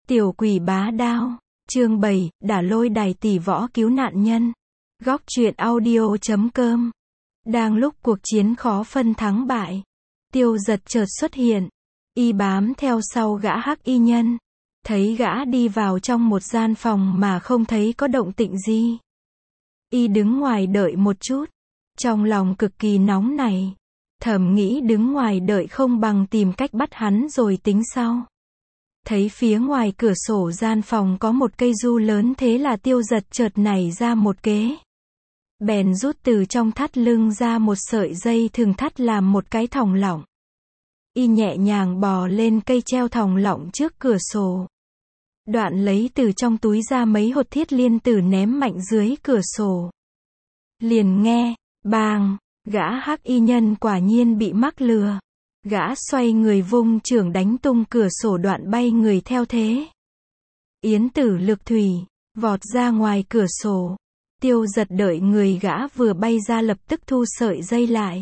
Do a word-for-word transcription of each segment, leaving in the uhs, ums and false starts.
Tiểu quỷ bá đao, chương bảy, đả lôi đài tỷ võ cứu nạn nhân. Góc truyện audio chấm com. Đang lúc cuộc chiến khó phân thắng bại, Tiêu Giật chợt xuất hiện, y bám theo sau gã hắc y nhân. Thấy gã đi vào trong một gian phòng mà không thấy có động tĩnh gì. Y đứng ngoài đợi một chút, trong lòng cực kỳ nóng này, thầm nghĩ đứng ngoài đợi không bằng tìm cách bắt hắn rồi tính sau. Thấy phía ngoài cửa sổ gian phòng có một cây du lớn, thế là Tiêu Giật chợt nảy ra một kế. Bèn rút từ trong thắt lưng ra một sợi dây thừng thắt làm một cái thòng lọng. Y nhẹ nhàng bò lên cây treo thòng lọng trước cửa sổ. Đoạn lấy từ trong túi ra mấy hột thiết liên tử ném mạnh dưới cửa sổ. Liền nghe, bang, gã hắc y nhân quả nhiên bị mắc lừa. Gã xoay người vung chưởng đánh tung cửa sổ, đoạn bay người theo thế. Yến tử lực thủy, vọt ra ngoài cửa sổ. Tiêu Giật đợi người gã vừa bay ra lập tức thu sợi dây lại.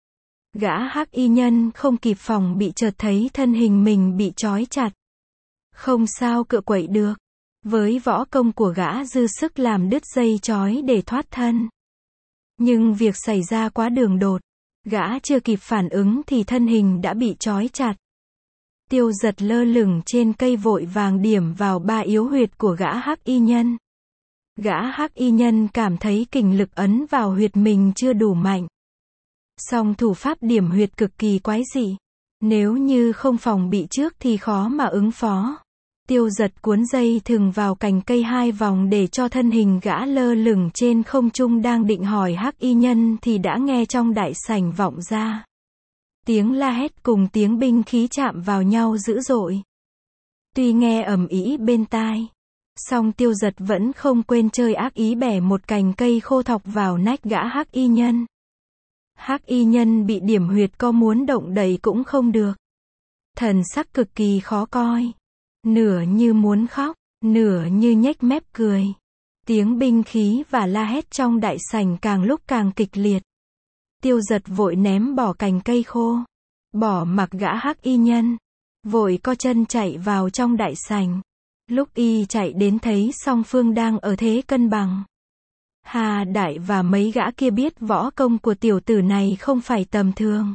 Gã hắc y nhân không kịp phòng bị, chợt thấy thân hình mình bị trói chặt. Không sao cựa quậy được. Với võ công của gã dư sức làm đứt dây trói để thoát thân. Nhưng việc xảy ra quá đường đột. Gã chưa kịp phản ứng thì thân hình đã bị trói chặt. Tiêu Giật lơ lửng trên cây vội vàng điểm vào ba yếu huyệt của gã hắc y nhân. Gã hắc y nhân cảm thấy kình lực ấn vào huyệt mình chưa đủ mạnh. Song thủ pháp điểm huyệt cực kỳ quái dị. Nếu như không phòng bị trước thì khó mà ứng phó. Tiêu Giật cuốn dây thừng vào cành cây hai vòng để cho thân hình gã lơ lửng trên không trung, đang định hỏi hắc y nhân thì đã nghe trong đại sảnh vọng ra tiếng la hét cùng tiếng binh khí chạm vào nhau dữ dội. Tuy nghe ầm ĩ bên tai, song Tiêu Giật vẫn không quên chơi ác ý, bẻ một cành cây khô thọc vào nách gã hắc y nhân. Hắc y nhân bị điểm huyệt, có muốn động đậy cũng không được. Thần sắc cực kỳ khó coi. Nửa như muốn khóc, nửa như nhếch mép cười. Tiếng binh khí và la hét trong đại sảnh càng lúc càng kịch liệt. Tiêu Giật vội ném bỏ cành cây khô, bỏ mặc gã hắc y nhân, vội co chân chạy vào trong đại sảnh. Lúc y chạy đến thấy song phương đang ở thế cân bằng. Hà Đại và mấy gã kia biết võ công của tiểu tử này không phải tầm thường.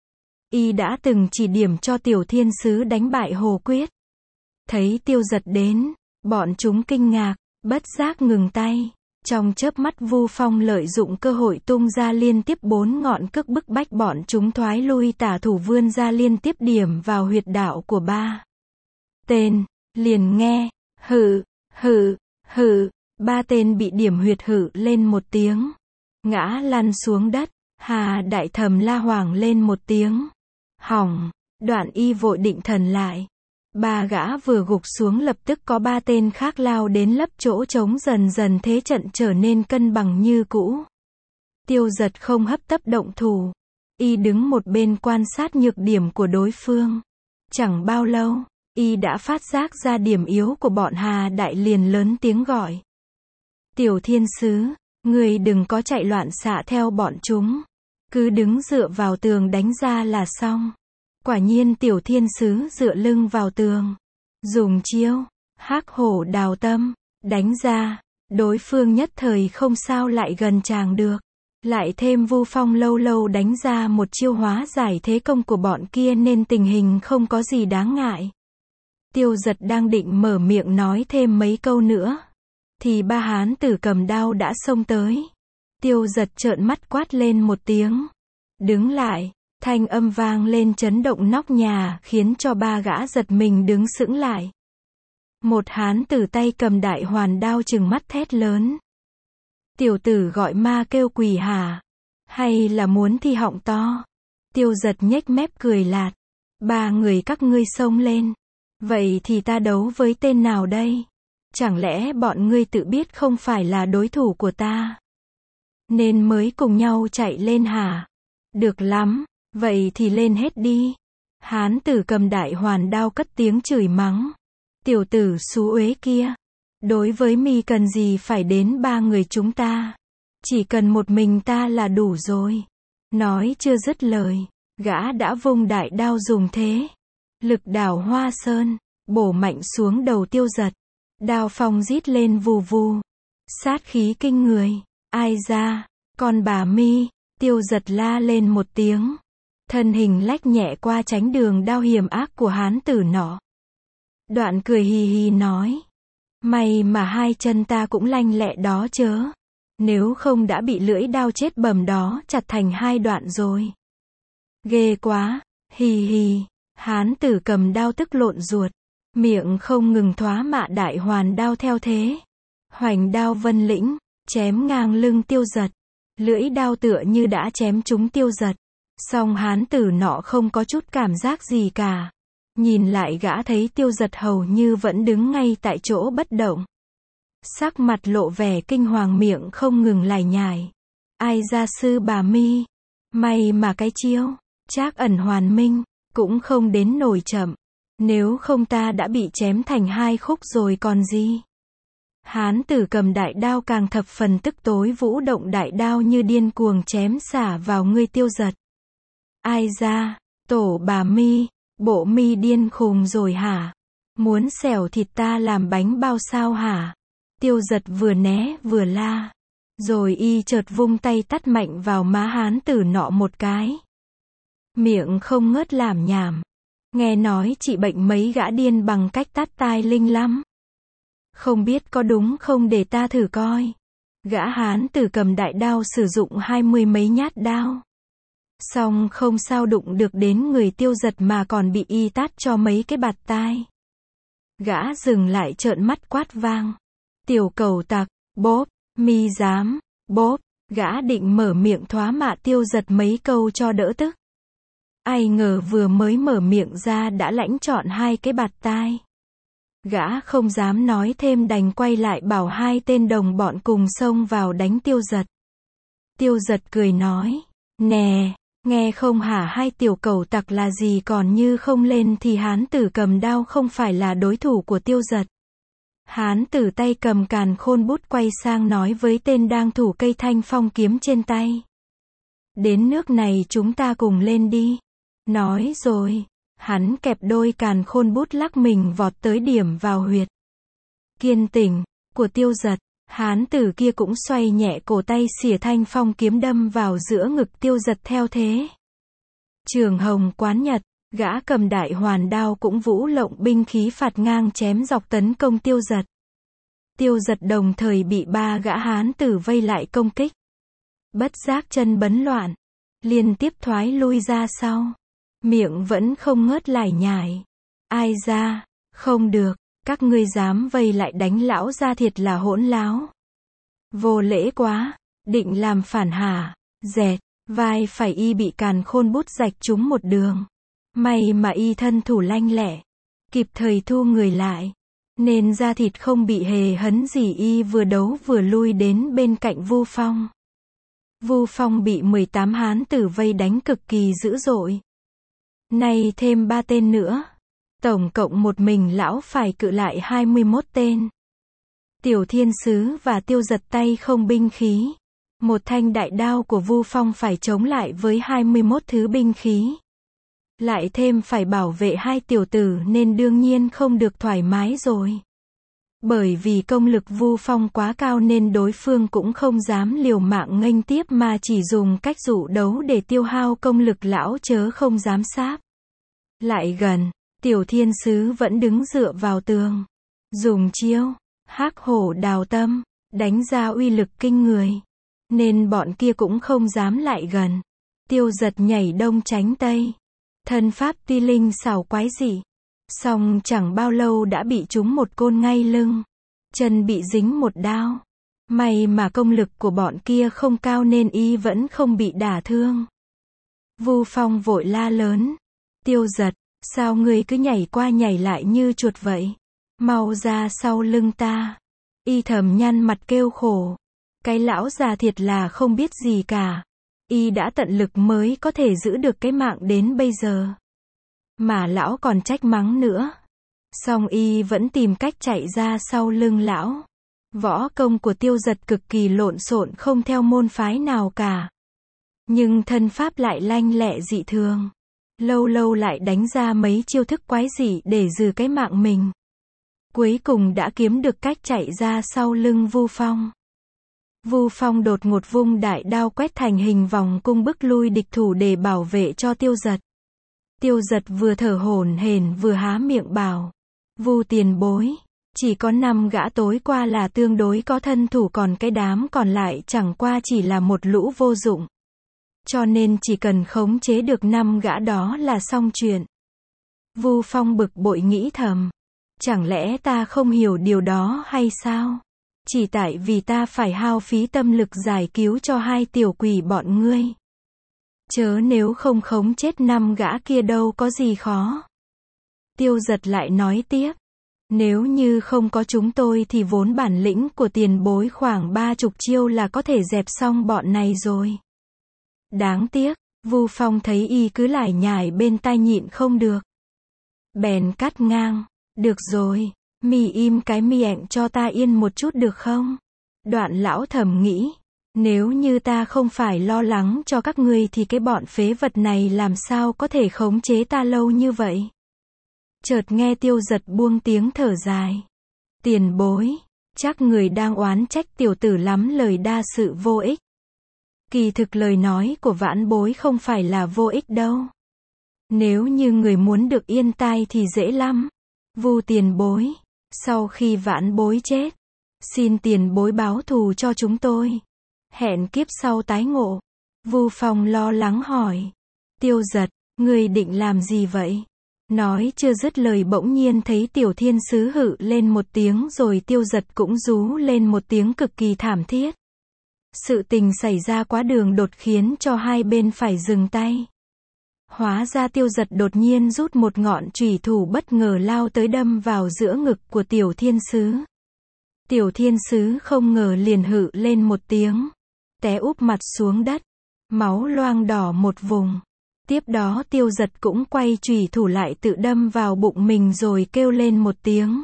Y đã từng chỉ điểm cho Tiểu Thiên Sứ đánh bại Hồ Quyết. Thấy Tiêu Giật đến, bọn chúng kinh ngạc, bất giác ngừng tay. Trong chớp mắt Vu Phong lợi dụng cơ hội tung ra liên tiếp bốn ngọn cước bức bách bọn chúng thoái lui, tả thủ vươn ra liên tiếp điểm vào huyệt đạo của ba tên. Liền nghe, hự, hự, hự, ba tên bị điểm huyệt hự lên một tiếng. Ngã lăn xuống đất. Hà Đại thầm la hoảng lên một tiếng. Hỏng, đoạn y vội định thần lại. Ba gã vừa gục xuống lập tức có ba tên khác lao đến lấp chỗ trống, dần dần thế trận trở nên cân bằng như cũ. Tiêu Giật không hấp tấp động thủ. Y đứng một bên quan sát nhược điểm của đối phương. Chẳng bao lâu, y đã phát giác ra điểm yếu của bọn Hà Đại, liền lớn tiếng gọi. Tiểu Thiên Sứ, người đừng có chạy loạn xạ theo bọn chúng. Cứ đứng dựa vào tường đánh ra là xong. Quả nhiên Tiểu Thiên Sứ dựa lưng vào tường, dùng chiêu hắc hổ đào tâm, đánh ra. Đối phương nhất thời không sao lại gần chàng được. Lại thêm Vu Phong lâu lâu đánh ra một chiêu hóa giải thế công của bọn kia, nên tình hình không có gì đáng ngại. Tiêu Giật đang định mở miệng nói thêm mấy câu nữa, thì ba hán tử cầm đao đã xông tới. Tiêu Giật trợn mắt quát lên một tiếng. Đứng lại. Thanh âm vang lên chấn động nóc nhà, khiến cho ba gã giật mình đứng sững lại. Một hán tử tay cầm đại hoàn đao trừng mắt thét lớn. Tiểu tử gọi ma kêu quỷ hả? Hay là muốn thi họng to? Tiêu Giật nhếch mép cười lạt. Ba người các ngươi xông lên. Vậy thì ta đấu với tên nào đây? Chẳng lẽ bọn ngươi tự biết không phải là đối thủ của ta, nên mới cùng nhau chạy lên hả? Được lắm. Vậy thì lên hết đi. Hán tử cầm đại hoàn đao cất tiếng chửi mắng. Tiểu tử xú uế kia. Đối với mi cần gì phải đến ba người chúng ta. Chỉ cần một mình ta là đủ rồi. Nói chưa dứt lời, gã đã vung đại đao dùng thế lực đảo Hoa Sơn. bổ mạnh xuống đầu Tiêu Dật. Đao phong rít lên vù vù. Sát khí kinh người. Ai ra, con bà mi, Tiêu Dật la lên một tiếng. Thân hình lách nhẹ qua tránh đường đao hiểm ác của hán tử nọ. Đoạn cười hì hì nói. May mà hai chân ta cũng lanh lẹ đó chớ. Nếu không đã bị lưỡi đao chết bầm đó chặt thành hai đoạn rồi. Ghê quá, hì hì. Hán tử cầm đao tức lộn ruột. Miệng không ngừng thoá mạ đại hoàn đao theo thế. Hoành đao vân lĩnh, chém ngang lưng Tiêu Dật. Lưỡi đao tựa như đã chém trúng Tiêu Dật. Song hán tử nọ không có chút cảm giác gì cả. Nhìn lại gã thấy Tiêu Dật hầu như vẫn đứng ngay tại chỗ bất động. Sắc mặt lộ vẻ kinh hoàng, miệng không ngừng lải nhải. Ai ra sư bà mi. May mà cái chiêu Trác Ẩn Hoàn Minh cũng không đến nổi chậm. Nếu không ta đã bị chém thành hai khúc rồi còn gì. Hán tử cầm đại đao càng thập phần tức tối, vũ động đại đao như điên cuồng chém xả vào ngươi Tiêu Dật. Ai ra, tổ bà mi, bộ mi điên khùng rồi hả? Muốn xẻo thịt ta làm bánh bao sao hả? Tiêu Dật vừa né vừa la. Rồi y chợt vung tay tát mạnh vào má hán tử nọ một cái. Miệng không ngớt làm nhảm. Nghe nói trị bệnh mấy gã điên bằng cách tát tai linh lắm. Không biết có đúng không để ta thử coi. Gã hán tử cầm đại đao sử dụng hai mươi mấy nhát đao. Xong không sao đụng được đến người Tiêu Dật mà còn bị y tát cho mấy cái bạt tai. Gã dừng lại trợn mắt quát vang. Tiểu cẩu tặc, bốp, mi dám, bốp. Gã định mở miệng thoá mạ Tiêu Dật mấy câu cho đỡ tức. Ai ngờ vừa mới mở miệng ra đã lãnh trọn hai cái bạt tai. Gã không dám nói thêm đành quay lại bảo hai tên đồng bọn cùng xông vào đánh Tiêu Dật. Tiêu Dật cười nói. Nè, nghe không hả, hai tiểu cẩu tặc là gì, còn như không lên thì hán tử cầm đao không phải là đối thủ của Tiêu Dật. Hán tử tay cầm càn khôn bút quay sang nói với tên đang thủ cây thanh phong kiếm trên tay. Đến nước này chúng ta cùng lên đi. Nói rồi, hắn kẹp đôi càn khôn bút lắc mình vọt tới điểm vào huyệt kiên tỉnh của Tiêu Dật. Hán tử kia cũng xoay nhẹ cổ tay xỉa thanh phong kiếm đâm vào giữa ngực Tiêu Dật theo thế. Trường Hồng Quán Nhật, gã cầm đại hoàn đao cũng vũ lộng binh khí phạt ngang chém dọc tấn công Tiêu Dật. Tiêu Dật đồng thời bị ba gã hán tử vây lại công kích. Bất giác chân bấn loạn, liên tiếp thoái lui ra sau. Miệng vẫn không ngớt lải nhải. Ai ra, không được, các ngươi dám vây lại đánh lão gia thiệt là hỗn láo. Vô lễ quá, định làm phản hả? Dẹt, vai phải y bị càn khôn bút rạch trúng một đường. May mà y thân thủ lanh lẹ, kịp thời thu người lại, nên da thịt không bị hề hấn gì. Y vừa đấu vừa lui đến bên cạnh Vu Phong. Vu Phong bị mười tám hán tử vây đánh cực kỳ dữ dội. Nay thêm ba tên nữa, tổng cộng một mình lão phải cự lại hai mươi mốt tên. Tiểu Thiên Sứ và Tiêu Dật tay không binh khí. Một thanh đại đao của Vu Phong phải chống lại với hai mươi mốt thứ binh khí. Lại thêm phải bảo vệ hai tiểu tử nên đương nhiên không được thoải mái rồi. Bởi vì công lực Vu Phong quá cao nên đối phương cũng không dám liều mạng nghênh tiếp mà chỉ dùng cách dụ đấu để tiêu hao công lực lão chớ không dám sáp lại gần. Tiểu Thiên Sứ vẫn đứng dựa vào tường, dùng chiêu hắc hổ đào tâm, đánh ra uy lực kinh người, nên bọn kia cũng không dám lại gần. Tiêu Dật nhảy đông tránh tây, thân pháp ti linh xảo quái dị, song chẳng bao lâu đã bị trúng một côn ngay lưng, chân bị dính một đao. May mà công lực của bọn kia không cao nên y vẫn không bị đả thương. Vu Phong vội la lớn. Tiêu Dật, sao ngươi cứ nhảy qua nhảy lại như chuột vậy? Mau ra sau lưng ta. Y thầm nhăn mặt kêu khổ. Cái lão già thiệt là không biết gì cả. Y đã tận lực mới có thể giữ được cái mạng đến bây giờ. Mà lão còn trách mắng nữa. Song y vẫn tìm cách chạy ra sau lưng lão. Võ công của Tiêu Dật cực kỳ lộn xộn, không theo môn phái nào cả. Nhưng thân pháp lại lanh lẹ dị thường. lâu lâu lại đánh ra mấy chiêu thức quái dị để giữ cái mạng mình. Cuối cùng đã kiếm được cách chạy ra sau lưng Vu Phong. Vu Phong đột ngột vung đại đao quét thành hình vòng cung bức lui địch thủ để bảo vệ cho Tiêu Dật. Tiêu Dật vừa thở hổn hển vừa há miệng bảo: Vu tiền bối, chỉ có năm gã tối qua là tương đối có thân thủ, còn cái đám còn lại chẳng qua chỉ là một lũ vô dụng. Cho nên chỉ cần khống chế được năm gã đó là xong chuyện. Vu Phong bực bội nghĩ thầm, chẳng lẽ ta không hiểu điều đó hay sao? Chỉ tại vì ta phải hao phí tâm lực giải cứu cho hai tiểu quỷ bọn ngươi. Chớ nếu không khống chết năm gã kia đâu có gì khó. Tiêu Dật lại nói tiếp, nếu như không có chúng tôi thì vốn bản lĩnh của tiền bối khoảng ba chục chiêu là có thể dẹp xong bọn này rồi. Đáng tiếc, Vu Phong thấy y cứ lải nhải bên tai nhịn không được. Bèn cắt ngang, được rồi, mì im cái miệng cho ta yên một chút được không? Đoạn lão thầm nghĩ, nếu như ta không phải lo lắng cho các ngươi thì cái bọn phế vật này làm sao có thể khống chế ta lâu như vậy? Chợt nghe Tiêu Dật buông tiếng thở dài. Tiền bối, chắc người đang oán trách tiểu tử lắm lời đa sự vô ích. Kỳ thực lời nói của vãn bối không phải là vô ích đâu. Nếu như người muốn được yên tai thì dễ lắm. Vu tiền bối, sau khi vãn bối chết, xin tiền bối báo thù cho chúng tôi. Hẹn kiếp sau tái ngộ. Vu Phong lo lắng hỏi. Tiêu Dật, người định làm gì vậy? Nói chưa dứt lời bỗng nhiên thấy Tiểu Thiên Sứ hự lên một tiếng rồi Tiêu Dật cũng rú lên một tiếng cực kỳ thảm thiết. Sự tình xảy ra quá đường đột khiến cho hai bên phải dừng tay. Hóa ra Tiêu Dật đột nhiên rút một ngọn chủy thủ bất ngờ lao tới đâm vào giữa ngực của Tiểu Thiên Sứ. Tiểu Thiên Sứ không ngờ liền hự lên một tiếng, té úp mặt xuống đất, máu loang đỏ một vùng. Tiếp đó Tiêu Dật cũng quay chủy thủ lại tự đâm vào bụng mình rồi kêu lên một tiếng.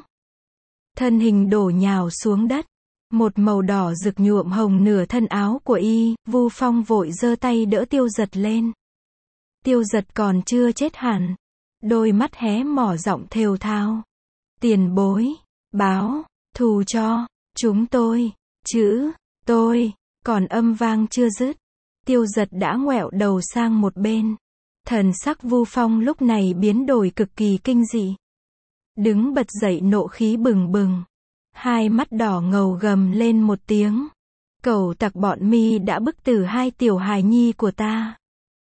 Thân hình đổ nhào xuống đất. Một màu đỏ rực nhuộm hồng nửa thân áo của y, Vu Phong vội giơ tay đỡ Tiêu Dật lên. Tiêu Dật còn chưa chết hẳn. Đôi mắt hé mỏ giọng thều thào. Tiền bối, báo, thù cho, chúng tôi, chữ, tôi, còn âm vang chưa dứt. Tiêu Dật đã ngoẹo đầu sang một bên. Thần sắc Vu Phong lúc này biến đổi cực kỳ kinh dị. Đứng bật dậy nộ khí bừng bừng. Hai mắt đỏ ngầu gầm lên một tiếng. Cẩu tặc bọn mi đã bức tử hai tiểu hài nhi của ta.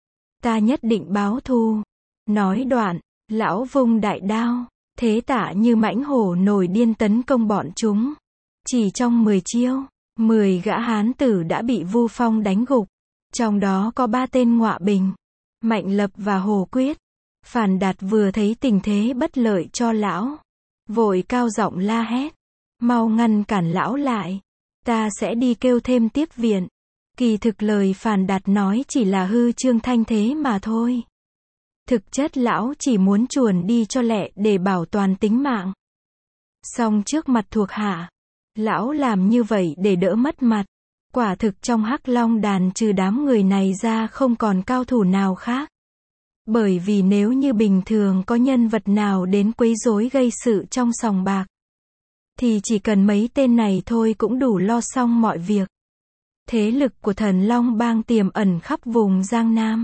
Ta nhất định báo thù. Nói đoạn, lão vung đại đao, thế tả như mãnh hổ nổi điên tấn công bọn chúng. Chỉ trong mười chiêu, mười gã hán tử đã bị Vu Phong đánh gục. Trong đó có ba tên Ngọa Bình, Mạnh Lập và Hồ Quyết. Phàn Đạt vừa thấy tình thế bất lợi cho lão, vội cao giọng la hét. Mau ngăn cản lão lại. Ta sẽ đi kêu thêm tiếp viện. Kỳ thực lời Phàn Đạt nói chỉ là hư trương thanh thế mà thôi. Thực chất lão chỉ muốn chuồn đi cho lẹ để bảo toàn tính mạng. Song trước mặt thuộc hạ, lão làm như vậy để đỡ mất mặt. Quả thực trong Hắc Long đàn trừ đám người này ra không còn cao thủ nào khác. Bởi vì nếu như bình thường có nhân vật nào đến quấy rối gây sự trong sòng bạc, thì chỉ cần mấy tên này thôi cũng đủ lo xong mọi việc. Thế lực của Thần Long Bang tiềm ẩn khắp vùng Giang Nam.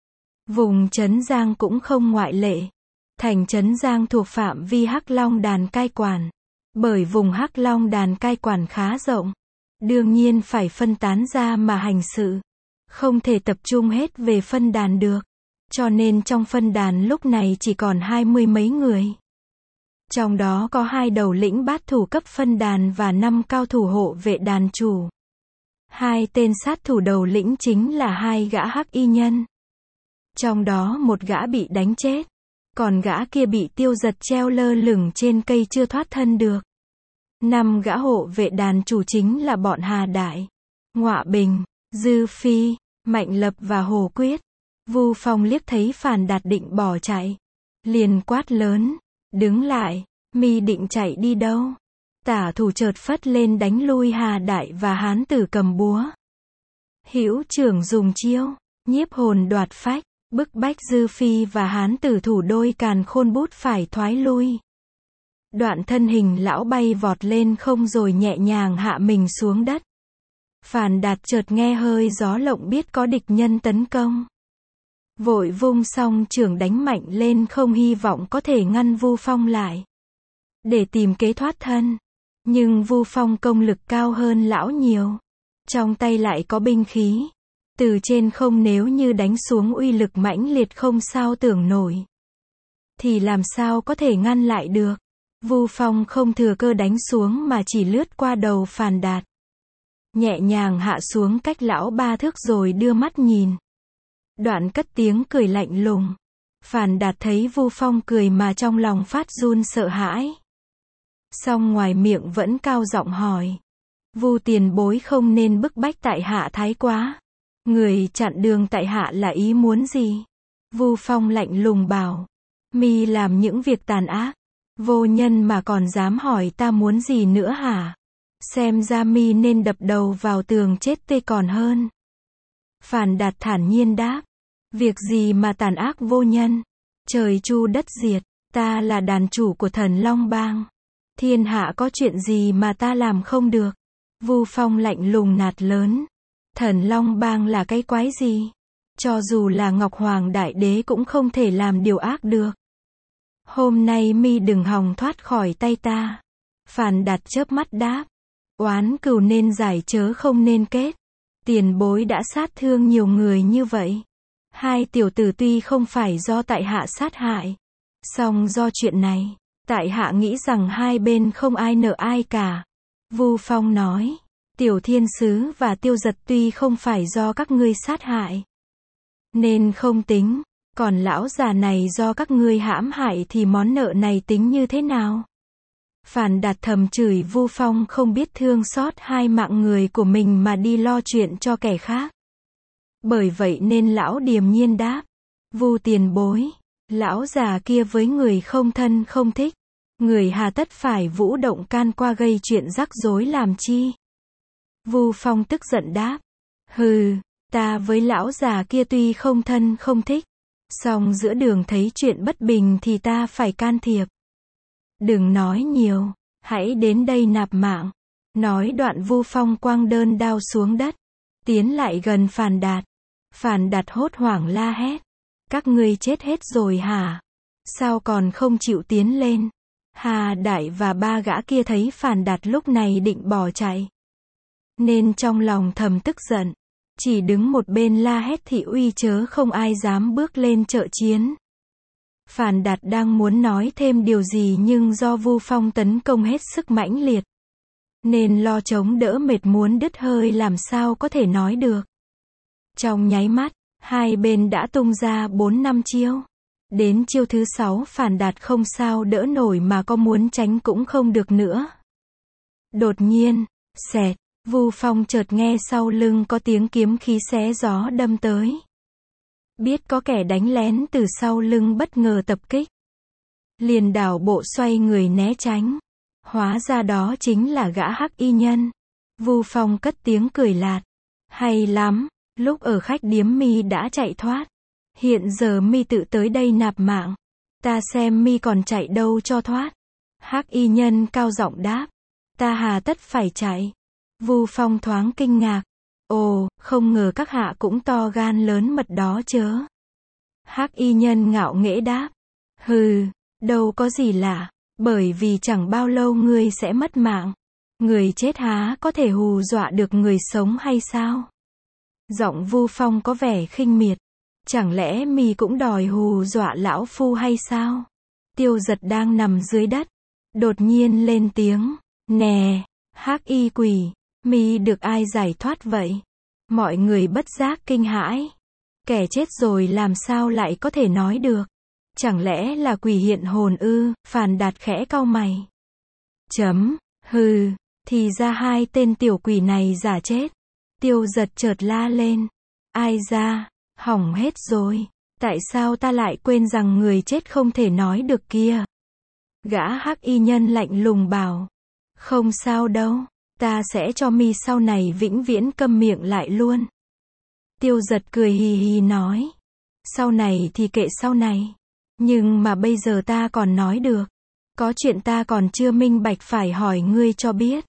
Vùng Trấn Giang cũng không ngoại lệ. Thành Trấn Giang thuộc phạm vi Hắc Long đàn cai quản. Bởi vùng Hắc Long đàn cai quản khá rộng, đương nhiên phải phân tán ra mà hành sự. Không thể tập trung hết về phân đàn được. Cho nên trong phân đàn lúc này chỉ còn hai mươi mấy người. Trong đó có hai đầu lĩnh bát thủ cấp phân đàn và năm cao thủ hộ vệ đàn chủ. Hai tên sát thủ đầu lĩnh chính là hai gã hắc y nhân. Trong đó một gã bị đánh chết, còn gã kia bị Tiêu Dật treo lơ lửng trên cây chưa thoát thân được. Năm gã hộ vệ đàn chủ chính là bọn Hà Đại, Ngọa Bình, Dư Phi, Mạnh Lập và Hồ Quyết. Vu Phong liếc thấy Phàn Đạt định bỏ chạy, liền quát lớn, đứng lại, mi định chạy đi đâu? Tả thủ chợt phất lên đánh lui Hà Đại và hán tử cầm búa. Hữu trưởng dùng chiêu, nhiếp hồn đoạt phách, Bức bách Dư Phi và hán tử thủ đôi Càn Khôn bút phải thoái lui. Đoạn thân hình lão bay vọt lên không rồi nhẹ nhàng hạ mình xuống đất. Phàn Đạt chợt nghe hơi gió lộng biết có địch nhân tấn công. Vội vung song trường đánh mạnh lên không hy vọng có thể ngăn Vu Phong lại. Để tìm kế thoát thân. Nhưng Vu Phong công lực cao hơn lão nhiều. Trong tay lại có binh khí. Từ trên không nếu như đánh xuống uy lực mãnh liệt không sao tưởng nổi. Thì làm sao có thể ngăn lại được. Vu Phong không thừa cơ đánh xuống mà chỉ lướt qua đầu Phàn Đạt. Nhẹ nhàng hạ xuống cách lão ba thước rồi đưa mắt nhìn. Đoạn cất tiếng cười lạnh lùng. Phàn Đạt thấy Vu Phong cười mà trong lòng phát run sợ hãi. Song ngoài miệng vẫn cao giọng hỏi. Vu tiền bối không nên bức bách tại hạ thái quá. Người chặn đường tại hạ là ý muốn gì? Vu Phong lạnh lùng bảo. Mi làm những việc tàn ác. Vô nhân mà còn dám hỏi ta muốn gì nữa hả? Xem ra mi nên đập đầu vào tường chết tươi còn hơn. Phàn Đạt thản nhiên đáp. Việc gì mà tàn ác vô nhân? Trời chu đất diệt, ta là đàn chủ của Thần Long Bang. Thiên hạ có chuyện gì mà ta làm không được? Vu Phong lạnh lùng nạt lớn. Thần Long Bang là cái quái gì? Cho dù là Ngọc Hoàng Đại Đế cũng không thể làm điều ác được. Hôm nay mi đừng hòng thoát khỏi tay ta. Phàn Đạt chớp mắt đáp. Oán cừu nên giải chớ không nên kết. Tiền bối đã sát thương nhiều người như vậy. Hai tiểu tử tuy không phải do tại hạ sát hại. Song do chuyện này, tại hạ nghĩ rằng hai bên không ai nợ ai cả. Vu Phong nói. Tiểu Thiên Sứ và Tiêu Giật tuy không phải do các ngươi sát hại. Nên không tính. Còn lão già này do các ngươi hãm hại thì món nợ này tính như thế nào? Phàn Đạt thầm chửi Vu Phong không biết thương xót hai mạng người của mình mà đi lo chuyện cho kẻ khác. Bởi vậy nên lão điềm nhiên đáp. Vu tiền bối. Lão già kia với người không thân không thích. Người hà tất phải vũ động can qua gây chuyện rắc rối làm chi? Vu Phong tức giận đáp. Hừ, ta với lão già kia tuy không thân không thích. Song giữa đường thấy chuyện bất bình thì ta phải can thiệp. Đừng nói nhiều, hãy đến đây nạp mạng. Nói đoạn Vu Phong quang đơn đao xuống đất. Tiến lại gần Phàn Đạt. Phàn Đạt hốt hoảng la hét. Các ngươi chết hết rồi hả? Sao còn không chịu tiến lên? Hà Đại và ba gã kia thấy Phàn Đạt lúc này định bỏ chạy. Nên trong lòng thầm tức giận. Chỉ đứng một bên la hét thị uy chớ không ai dám bước lên trợ chiến. Phàn Đạt đang muốn nói thêm điều gì nhưng do Vu Phong tấn công hết sức mãnh liệt. Nên lo chống đỡ mệt muốn đứt hơi làm sao có thể nói được. Trong nháy mắt, hai bên đã tung ra bốn năm chiêu. Đến chiêu thứ sáu Phàn Đạt không sao đỡ nổi mà có muốn tránh cũng không được nữa. Đột nhiên, xẹt, Vu Phong chợt nghe sau lưng có tiếng kiếm khí xé gió đâm tới. Biết có kẻ đánh lén từ sau lưng bất ngờ tập kích. Liền đảo bộ xoay người né tránh. Hóa ra đó chính là gã Hắc Y Nhân. Vu Phong cất tiếng cười lạt. Hay lắm, lúc ở khách điếm mi đã chạy thoát. Hiện giờ mi tự tới đây nạp mạng. Ta xem mi còn chạy đâu cho thoát. Hắc Y Nhân cao giọng đáp. Ta hà tất phải chạy. Vu Phong thoáng kinh ngạc. Ồ, không ngờ các hạ cũng to gan lớn mật đó chớ. Hắc Y Nhân ngạo nghễ đáp. Hừ, đâu có gì lạ, bởi vì chẳng bao lâu ngươi sẽ mất mạng. Người chết há có thể hù dọa được người sống hay sao? Giọng Vu Phong có vẻ khinh miệt. Chẳng lẽ mi cũng đòi hù dọa lão phu hay sao? Tiêu Giật đang nằm dưới đất. Đột nhiên lên tiếng. Nè, Hắc Y quỷ, mi được ai giải thoát vậy? Mọi người bất giác kinh hãi. Kẻ chết rồi làm sao lại có thể nói được? Chẳng lẽ là quỷ hiện hồn ư? Phàn Đạt khẽ cau mày. Chấm, hừ, thì ra hai tên tiểu quỷ này giả chết. Tiêu Giật chợt la lên. Ai ra, hỏng hết rồi. Tại sao ta lại quên rằng người chết không thể nói được kia? Gã Hắc Y Nhân lạnh lùng bảo. Không sao đâu, ta sẽ cho mi sau này vĩnh viễn câm miệng lại luôn. Tiêu Giật cười hì hì nói. Sau này thì kệ sau này. Nhưng mà bây giờ ta còn nói được. Có chuyện ta còn chưa minh bạch phải hỏi ngươi cho biết.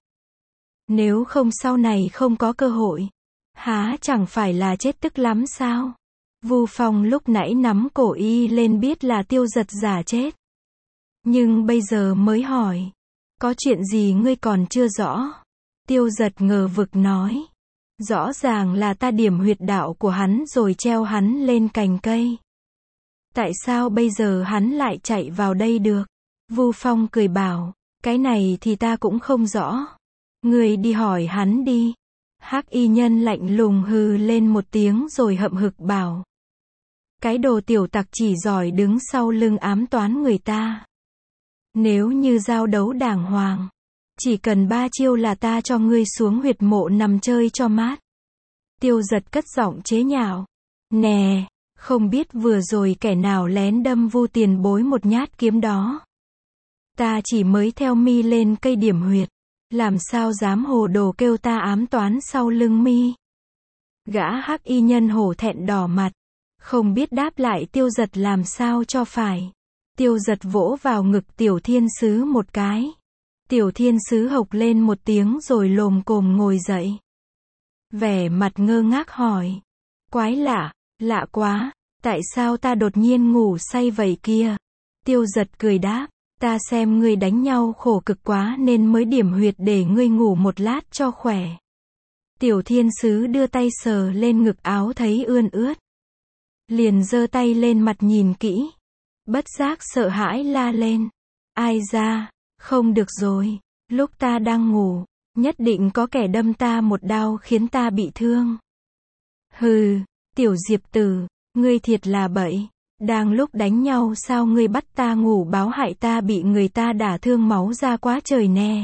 Nếu không sau này không có cơ hội. Há chẳng phải là chết tức lắm sao? Vu Phong lúc nãy nắm cổ y lên biết là Tiêu Giật giả chết. Nhưng bây giờ mới hỏi. Có chuyện gì ngươi còn chưa rõ? Tiêu Giật ngờ vực nói. Rõ ràng là ta điểm huyệt đạo của hắn rồi treo hắn lên cành cây. Tại sao bây giờ hắn lại chạy vào đây được? Vu Phong cười bảo. Cái này thì ta cũng không rõ. Ngươi đi hỏi hắn đi. Hắc y nhân lạnh lùng hừ lên một tiếng rồi hậm hực bảo. Cái đồ tiểu tặc chỉ giỏi đứng sau lưng ám toán người ta. Nếu như giao đấu đàng hoàng, chỉ cần ba chiêu là ta cho ngươi xuống huyệt mộ nằm chơi cho mát. Tiêu Giật cất giọng chế nhạo. Nè, không biết vừa rồi kẻ nào lén đâm Vu tiền bối một nhát kiếm đó. Ta chỉ mới theo mi lên cây điểm huyệt. Làm sao dám hồ đồ kêu ta ám toán sau lưng mi. Gã hắc y nhân hổ thẹn đỏ mặt. Không biết đáp lại Tiêu Giật làm sao cho phải. Tiêu Giật vỗ vào ngực Tiểu Thiên Sứ một cái. Tiểu Thiên Sứ hộc lên một tiếng rồi lồm cồm ngồi dậy. Vẻ mặt ngơ ngác hỏi. Quái lạ, lạ quá, tại sao ta đột nhiên ngủ say vậy kia? Tiêu Giật cười đáp. Ta xem ngươi đánh nhau khổ cực quá nên mới điểm huyệt để ngươi ngủ một lát cho khỏe. Tiểu Thiên Sứ đưa tay sờ lên ngực áo thấy ươn ướt. Liền giơ tay lên mặt nhìn kỹ. Bất giác sợ hãi la lên. Ai ra, không được rồi, lúc ta đang ngủ, nhất định có kẻ đâm ta một đao khiến ta bị thương. Hừ, Tiểu Diệp Tử, ngươi thiệt là bậy. Đang lúc đánh nhau sao ngươi bắt ta ngủ báo hại ta bị người ta đả thương máu ra quá trời nè.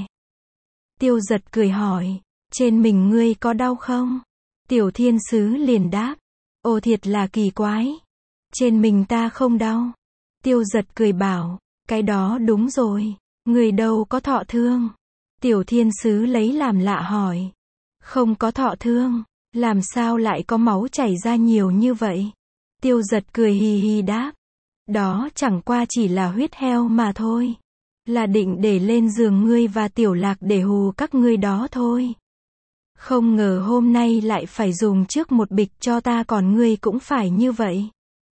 Tiêu Giật cười hỏi, trên mình ngươi có đau không? Tiểu Thiên Sứ liền đáp, ồ thiệt là kỳ quái. Trên mình ta không đau. Tiêu Giật cười bảo, cái đó đúng rồi, ngươi đâu có thọ thương. Tiểu Thiên Sứ lấy làm lạ hỏi, không có thọ thương, làm sao lại có máu chảy ra nhiều như vậy? Tiêu Giật cười hì hì đáp. Đó chẳng qua chỉ là huyết heo mà thôi. Là định để lên giường ngươi và Tiểu Lạc để hù các ngươi đó thôi. Không ngờ hôm nay lại phải dùng trước một bịch cho ta còn ngươi cũng phải như vậy.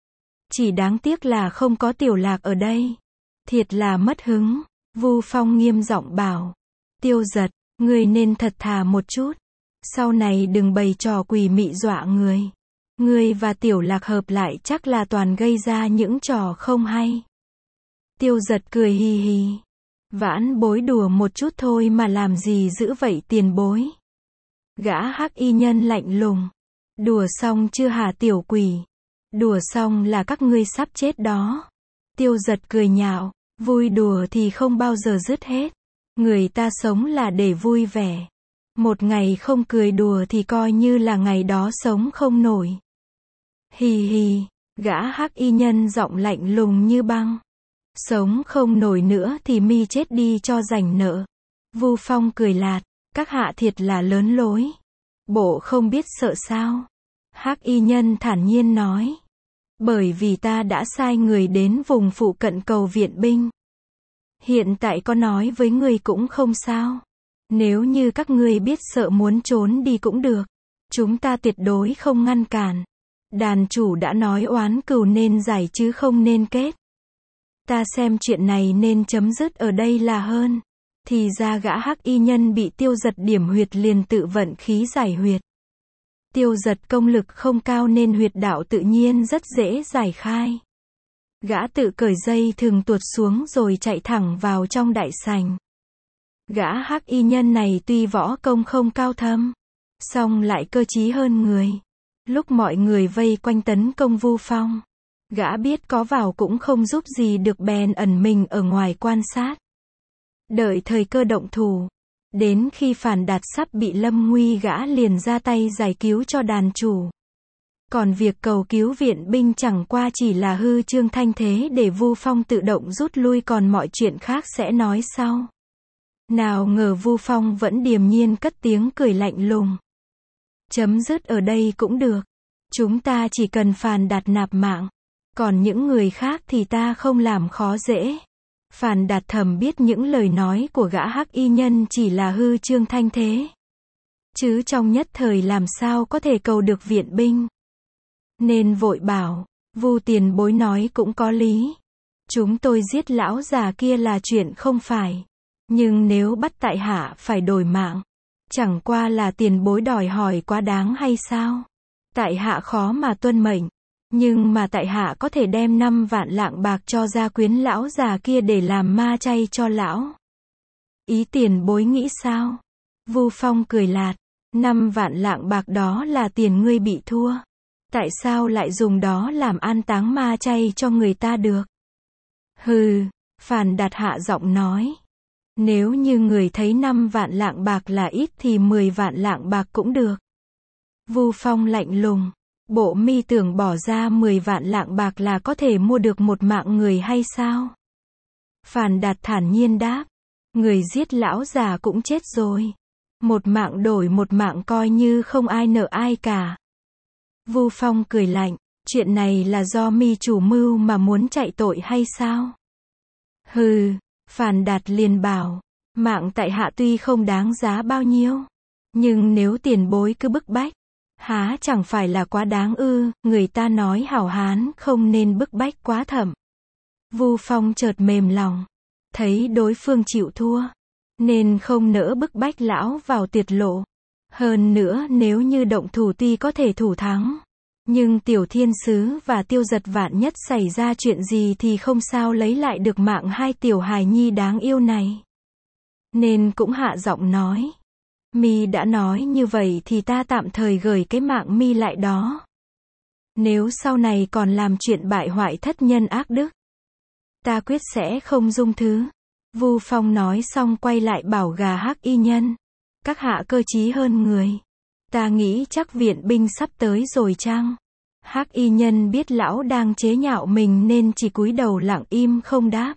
Chỉ đáng tiếc là không có Tiểu Lạc ở đây. Thiệt là mất hứng. Vu Phong nghiêm giọng bảo. Tiêu Giật, ngươi nên thật thà một chút. Sau này đừng bày trò quỷ mị dọa người. Ngươi và Tiểu Lạc hợp lại chắc là toàn gây ra những trò không hay. Tiêu Giật cười hì hì. Vãn bối đùa một chút thôi mà làm gì dữ vậy tiền bối. Gã hắc y nhân lạnh lùng. Đùa xong chưa hả tiểu quỷ? Đùa xong là các ngươi sắp chết đó. Tiêu Giật cười nhạo. Vui đùa thì không bao giờ dứt hết. Người ta sống là để vui vẻ. Một ngày không cười đùa thì coi như là ngày đó sống không nổi. Hì hì, gã hắc y nhân giọng lạnh lùng như băng. Sống không nổi nữa thì mi chết đi cho rảnh nợ. Vu Phong cười lạt, các hạ thiệt là lớn lối. Bộ không biết sợ sao? Hắc y nhân thản nhiên nói. Bởi vì ta đã sai người đến vùng phụ cận cầu viện binh. Hiện tại có nói với người cũng không sao. Nếu như các ngươi biết sợ muốn trốn đi cũng được. Chúng ta tuyệt đối không ngăn cản. Đàn chủ đã nói oán cừu nên giải chứ không nên kết. Ta xem chuyện này nên chấm dứt ở đây là hơn. Thì ra gã hắc y nhân bị Tiêu Giật điểm huyệt liền tự vận khí giải huyệt. Tiêu Giật công lực không cao nên huyệt đạo tự nhiên rất dễ giải khai. Gã tự cởi dây thừng tuột xuống rồi chạy thẳng vào trong đại sảnh. Gã hắc y nhân này tuy võ công không cao thâm, song lại cơ trí hơn người. Lúc mọi người vây quanh tấn công Vu Phong, gã biết có vào cũng không giúp gì được bèn ẩn mình ở ngoài quan sát. Đợi thời cơ động thủ. Đến khi Phản Đạt sắp bị lâm nguy gã liền ra tay giải cứu cho đàn chủ. Còn việc cầu cứu viện binh chẳng qua chỉ là hư trương thanh thế để Vu Phong tự động rút lui còn mọi chuyện khác sẽ nói sau. Nào ngờ Vu Phong vẫn điềm nhiên cất tiếng cười lạnh lùng. Chấm dứt ở đây cũng được. Chúng ta chỉ cần Phàn Đạt nạp mạng. Còn những người khác thì ta không làm khó dễ. Phàn Đạt thầm biết những lời nói của gã hắc y nhân chỉ là hư trương thanh thế. Chứ trong nhất thời làm sao có thể cầu được viện binh. Nên vội bảo, Vu tiền bối nói cũng có lý. Chúng tôi giết lão già kia là chuyện không phải. Nhưng nếu bắt tại hạ phải đổi mạng, chẳng qua là tiền bối đòi hỏi quá đáng hay sao? Tại hạ khó mà tuân mệnh. Nhưng mà tại hạ có thể đem năm vạn lạng bạc cho gia quyến lão già kia để làm ma chay cho lão. Ý tiền bối nghĩ sao? Vu Phong cười lạt. Năm vạn lạng bạc đó là tiền ngươi bị thua. Tại sao lại dùng đó làm an táng ma chay cho người ta được? Hừ, Phàn Đạt hạ giọng nói. Nếu như người thấy năm vạn lạng bạc là ít thì mười vạn lạng bạc cũng được. Vu Phong lạnh lùng. Bộ mi tưởng bỏ ra mười vạn lạng bạc là có thể mua được một mạng người hay sao? Phàn Đạt thản nhiên đáp. Người giết lão già cũng chết rồi. Một mạng đổi một mạng coi như không ai nợ ai cả. Vu Phong cười lạnh. Chuyện này là do mi chủ mưu mà muốn chạy tội hay sao? Hừ, Phàn Đạt liền bảo. Mạng tại hạ tuy không đáng giá bao nhiêu. Nhưng nếu tiền bối cứ bức bách, há chẳng phải là quá đáng ư? Người ta nói hảo hán không nên bức bách quá thậm. Vu Phong chợt mềm lòng. Thấy đối phương chịu thua, nên không nỡ bức bách lão vào tuyệt lộ. Hơn nữa nếu như động thủ tuy có thể thủ thắng. Nhưng Tiểu Thiên Sứ và Tiêu Giật vạn nhất xảy ra chuyện gì thì không sao lấy lại được mạng hai tiểu hài nhi đáng yêu này. Nên cũng hạ giọng nói. Mi đã nói như vậy thì ta tạm thời gửi cái mạng mi lại đó. Nếu sau này còn làm chuyện bại hoại thất nhân ác đức, ta quyết sẽ không dung thứ. Vu Phong nói xong quay lại bảo gà hắc y nhân. Các hạ cơ trí hơn người. Ta nghĩ chắc viện binh sắp tới rồi chăng? Hắc y nhân biết lão đang chế nhạo mình nên chỉ cúi đầu lặng im không đáp.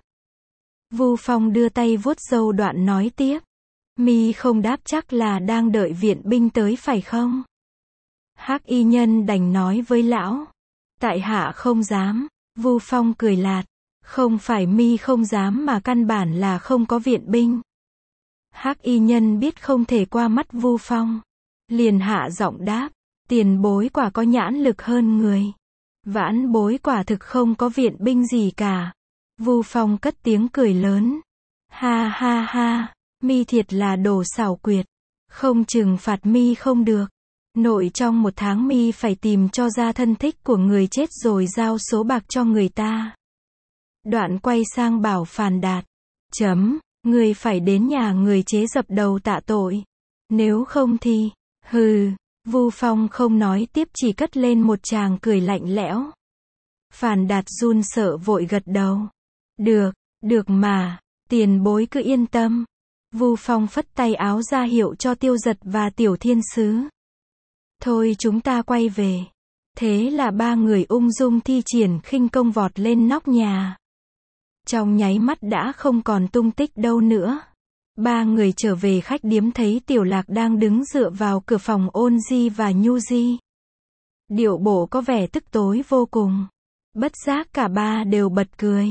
Vu Phong đưa tay vuốt râu đoạn nói tiếp. Mi không đáp chắc là đang đợi viện binh tới phải không? Hắc y nhân đành nói với lão. Tại hạ không dám. Vu Phong cười lạt. Không phải mi không dám mà căn bản là không có viện binh. Hắc y nhân biết không thể qua mắt Vu Phong. Liền hạ giọng đáp. Tiền bối quả có nhãn lực hơn người. Vãn bối quả thực không có viện binh gì cả. Vu Phong cất tiếng cười lớn. Ha ha ha. Mi thiệt là đồ xảo quyệt. Không trừng phạt mi không được. Nội trong một tháng mi phải tìm cho ra thân thích của người chết rồi giao số bạc cho người ta. Đoạn quay sang bảo Phàn Đạt. Chấm, người phải đến nhà người chế dập đầu tạ tội. Nếu không thì, hừ, Vu Phong không nói tiếp chỉ cất lên một tràng cười lạnh lẽo. Phàn Đạt run sợ vội gật đầu. Được, được mà, tiền bối cứ yên tâm. Vu Phong phất tay áo ra hiệu cho Tiêu Giật và Tiểu Thiên Sứ. Thôi chúng ta quay về. Thế là ba người ung dung thi triển khinh công vọt lên nóc nhà. Trong nháy mắt đã không còn tung tích đâu nữa. Ba người trở về khách điếm thấy Tiểu Lạc đang đứng dựa vào cửa phòng Ôn Di và Nhu Di. Điệu bộ có vẻ tức tối vô cùng. Bất giác cả ba đều bật cười.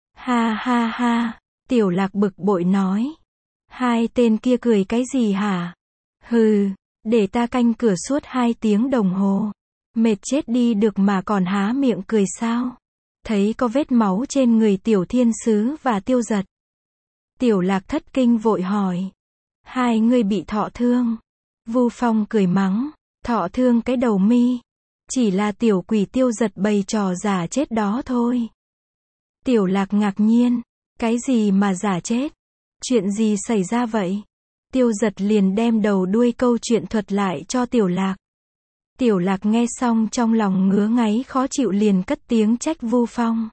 Ha ha ha, Tiểu Lạc bực bội nói. Hai tên kia cười cái gì hả? Hừ, để ta canh cửa suốt hai tiếng đồng hồ. Mệt chết đi được mà còn há miệng cười sao? Thấy có vết máu trên người Tiểu Thiên Sứ và Tiêu Giật. Tiểu Lạc thất kinh vội hỏi. Hai người bị thọ thương. Vu Phong cười mắng. Thọ thương cái đầu mi. Chỉ là tiểu quỷ Tiêu Giật bày trò giả chết đó thôi. Tiểu Lạc ngạc nhiên. Cái gì mà giả chết? Chuyện gì xảy ra vậy? Tiêu Giật liền đem đầu đuôi câu chuyện thuật lại cho Tiểu Lạc. Tiểu Lạc nghe xong trong lòng ngứa ngáy khó chịu liền cất tiếng trách Vu Phong.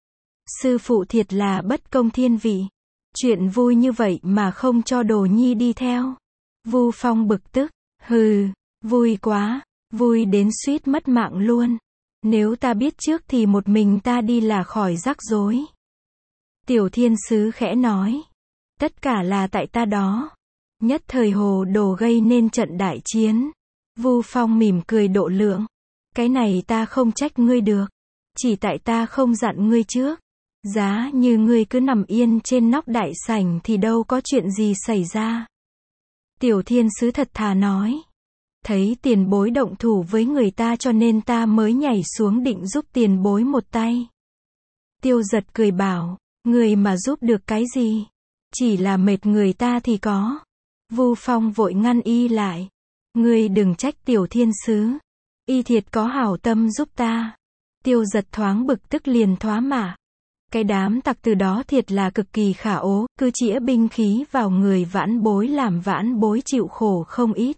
Sư phụ thiệt là bất công thiên vị. Chuyện vui như vậy mà không cho đồ nhi đi theo. Vu Phong bực tức. Hừ, vui quá. Vui đến suýt mất mạng luôn. Nếu ta biết trước thì một mình ta đi là khỏi rắc rối. Tiểu Thiên Sứ khẽ nói. Tất cả là tại ta đó. Nhất thời hồ đồ gây nên trận đại chiến. Vu Phong mỉm cười độ lượng. Cái này ta không trách ngươi được. Chỉ tại ta không dặn ngươi trước. Giá như ngươi cứ nằm yên trên nóc đại sảnh thì đâu có chuyện gì xảy ra. Tiểu thiên sứ thật thà nói. Thấy tiền bối động thủ với người ta cho nên ta mới nhảy xuống định giúp tiền bối một tay. Tiêu giật cười bảo, người mà giúp được cái gì? Chỉ là mệt người ta thì có. Vu Phong vội ngăn y lại. Ngươi đừng trách tiểu thiên sứ. Y thiệt có hảo tâm giúp ta. Tiêu giật thoáng bực tức liền thoá mạ. Cái đám tặc từ đó thiệt là cực kỳ khả ố, cứ chĩa binh khí vào người vãn bối làm vãn bối chịu khổ không ít.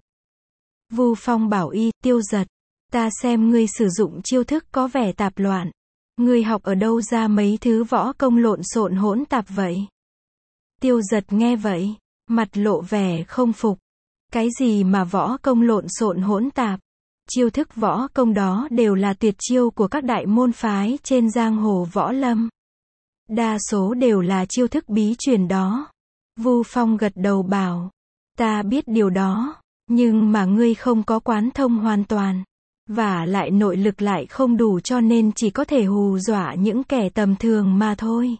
Vu Phong bảo y, tiêu giật, ta xem ngươi sử dụng chiêu thức có vẻ tạp loạn. Ngươi học ở đâu ra mấy thứ võ công lộn xộn hỗn tạp vậy? Tiêu giật nghe vậy, mặt lộ vẻ không phục. Cái gì mà võ công lộn xộn hỗn tạp? Chiêu thức võ công đó đều là tuyệt chiêu của các đại môn phái trên giang hồ võ lâm. Đa số đều là chiêu thức bí truyền đó. Vu Phong gật đầu bảo, ta biết điều đó, nhưng mà ngươi không có quán thông hoàn toàn, và lại nội lực lại không đủ cho nên chỉ có thể hù dọa những kẻ tầm thường mà thôi.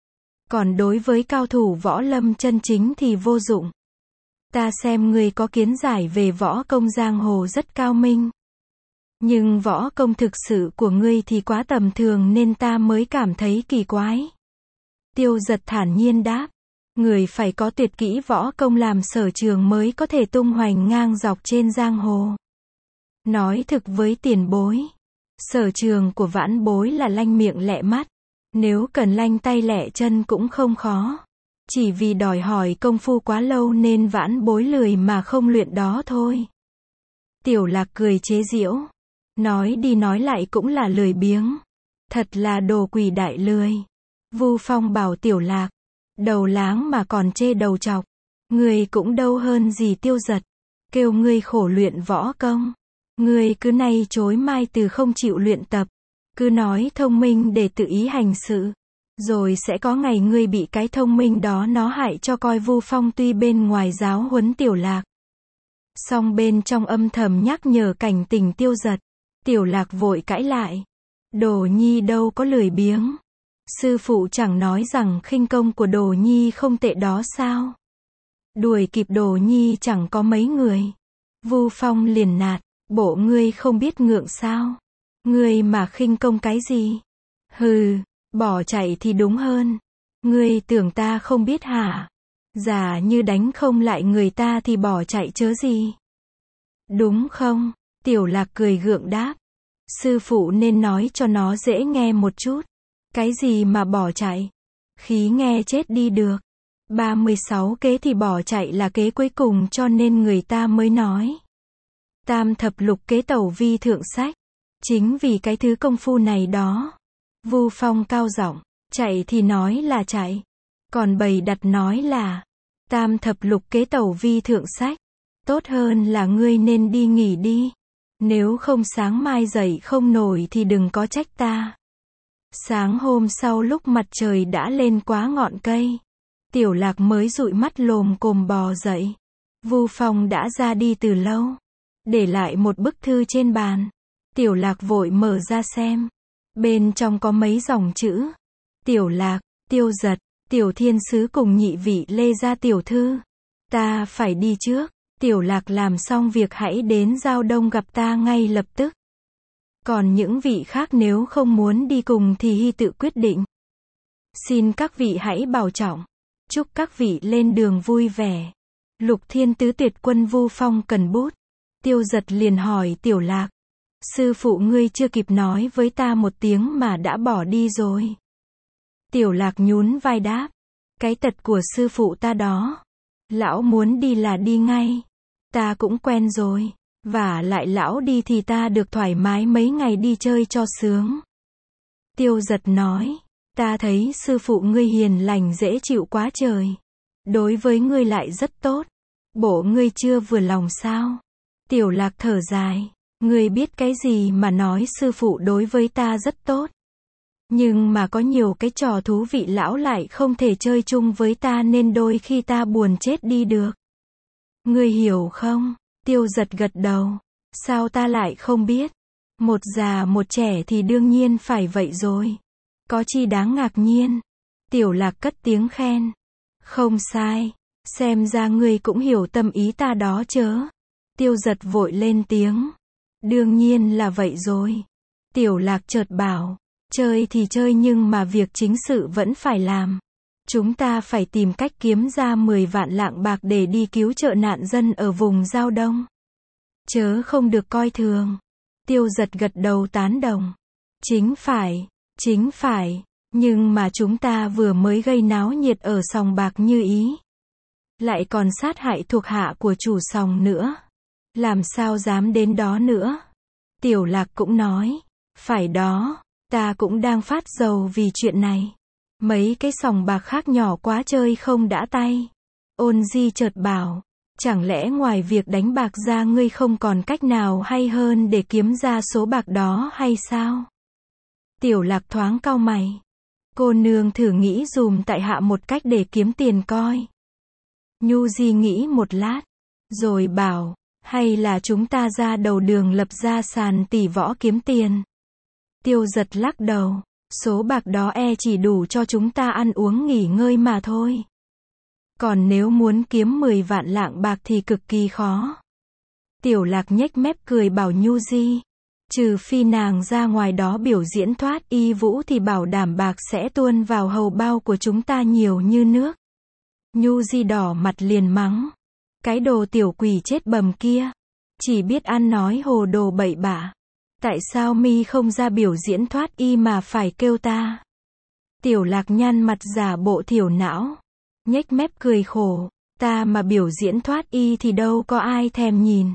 Còn đối với cao thủ võ lâm chân chính thì vô dụng. Ta xem ngươi có kiến giải về võ công giang hồ rất cao minh. Nhưng võ công thực sự của ngươi thì quá tầm thường nên ta mới cảm thấy kỳ quái. Tiêu giật thản nhiên đáp. Người phải có tuyệt kỹ võ công làm sở trường mới có thể tung hoành ngang dọc trên giang hồ. Nói thực với tiền bối. Sở trường của vãn bối là lanh miệng lẹ mắt. Nếu cần lanh tay lẹ chân cũng không khó. Chỉ vì đòi hỏi công phu quá lâu nên vãn bối lười mà không luyện đó thôi. Tiểu Lạc cười chế giễu. Nói đi nói lại cũng là lười biếng. Thật là đồ quỷ đại lười. Vu Phong bảo Tiểu Lạc. Đầu láng mà còn chê đầu chọc. Ngươi cũng đâu hơn gì tiêu giật. Kêu ngươi khổ luyện võ công. Ngươi cứ nay chối mai từ không chịu luyện tập. Cứ nói thông minh để tự ý hành sự. Rồi sẽ có ngày ngươi bị cái thông minh đó nó hại cho coi. Vu Phong tuy bên ngoài giáo huấn Tiểu Lạc. Song bên trong âm thầm nhắc nhở cảnh tình tiêu giật. Tiểu Lạc vội cãi lại. Đồ nhi đâu có lười biếng. Sư phụ chẳng nói rằng khinh công của Đồ nhi không tệ đó sao? Đuổi kịp Đồ nhi chẳng có mấy người. Vu Phong liền nạt, bộ ngươi không biết ngượng sao? Ngươi mà khinh công cái gì? Hừ, bỏ chạy thì đúng hơn. Ngươi tưởng ta không biết hả? Giả như đánh không lại người ta thì bỏ chạy chớ gì? Đúng không? Tiểu Lạc cười gượng đáp. Sư phụ nên nói cho nó dễ nghe một chút. Cái gì mà bỏ chạy? Khí nghe chết đi được. ba mươi sáu kế thì bỏ chạy là kế cuối cùng cho nên người ta mới nói. Tam thập lục kế tẩu vi thượng sách. Chính vì cái thứ công phu này đó. Vu Phong cao giọng, chạy thì nói là chạy. Còn bày đặt nói là tam thập lục kế tẩu vi thượng sách. Tốt hơn là ngươi nên đi nghỉ đi. Nếu không sáng mai dậy không nổi thì đừng có trách ta. Sáng hôm sau lúc mặt trời đã lên quá ngọn cây. Tiểu Lạc mới dụi mắt lồm cồm bò dậy. Vu Phong đã ra đi từ lâu. Để lại một bức thư trên bàn. Tiểu Lạc vội mở ra xem. Bên trong có mấy dòng chữ. Tiểu Lạc, Tiêu Giật, Tiểu Thiên Sứ cùng nhị vị Lê gia tiểu thư. Ta phải đi trước. Tiểu Lạc làm xong việc hãy đến Giao Đông gặp ta ngay lập tức. Còn những vị khác nếu không muốn đi cùng thì hy tự quyết định. Xin các vị hãy bảo trọng. Chúc các vị lên đường vui vẻ. Lục Thiên Tứ Tuyệt Quân. Vu Phong cần bút. Tiêu Giật liền hỏi Tiểu Lạc. Sư phụ ngươi chưa kịp nói với ta một tiếng mà đã bỏ đi rồi. Tiểu Lạc nhún vai đáp. Cái tật của sư phụ ta đó. Lão muốn đi là đi ngay. Ta cũng quen rồi. Và lại lão đi thì ta được thoải mái mấy ngày đi chơi cho sướng. Tiêu Giật nói. Ta thấy sư phụ ngươi hiền lành dễ chịu quá trời. Đối với ngươi lại rất tốt. Bộ ngươi chưa vừa lòng sao? Tiểu Lạc thở dài. Ngươi biết cái gì mà nói sư phụ đối với ta rất tốt. Nhưng mà có nhiều cái trò thú vị lão lại không thể chơi chung với ta nên đôi khi ta buồn chết đi được. Ngươi hiểu không? Tiêu Giật gật đầu. Sao ta lại không biết? Một già một trẻ thì đương nhiên phải vậy rồi. Có chi đáng ngạc nhiên. Tiểu Lạc cất tiếng khen. Không sai. Xem ra ngươi cũng hiểu tâm ý ta đó chớ. Tiêu Giật vội lên tiếng. Đương nhiên là vậy rồi. Tiểu Lạc chợt bảo. Chơi thì chơi nhưng mà việc chính sự vẫn phải làm. Chúng ta phải tìm cách kiếm ra mười vạn lạng bạc để đi cứu trợ nạn dân ở vùng Giao Đông. Chớ không được coi thường. Tiêu Giật gật đầu tán đồng. Chính phải, chính phải. Nhưng mà chúng ta vừa mới gây náo nhiệt ở sòng bạc Như Ý. Lại còn sát hại thuộc hạ của chủ sòng nữa. Làm sao dám đến đó nữa. Tiểu Lạc cũng nói. Phải đó, ta cũng đang phát rầu vì chuyện này. Mấy cái sòng bạc khác nhỏ quá chơi không đã tay. Ôn Di chợt bảo. Chẳng lẽ ngoài việc đánh bạc ra ngươi không còn cách nào hay hơn để kiếm ra số bạc đó hay sao? Tiểu Lạc thoáng cau mày. Cô nương thử nghĩ dùm tại hạ một cách để kiếm tiền coi. Nhu Di nghĩ một lát. Rồi bảo, hay là chúng ta ra đầu đường lập ra sàn tỷ võ kiếm tiền. Tiêu Giật lắc đầu. Số bạc đó e chỉ đủ cho chúng ta ăn uống nghỉ ngơi mà thôi. Còn nếu muốn kiếm mười vạn lạng bạc thì cực kỳ khó. Tiểu Lạc nhếch mép cười bảo Nhu Di. Trừ phi nàng ra ngoài đó biểu diễn thoát y vũ thì bảo đảm bạc sẽ tuôn vào hầu bao của chúng ta nhiều như nước. Nhu Di đỏ mặt liền mắng. Cái đồ tiểu quỷ chết bầm kia. Chỉ biết ăn nói hồ đồ bậy bạ. Tại sao mi không ra biểu diễn thoát y mà phải kêu ta? Tiểu Lạc nhăn mặt giả bộ thiểu não. Nhếch mép cười khổ. Ta mà biểu diễn thoát y thì đâu có ai thèm nhìn.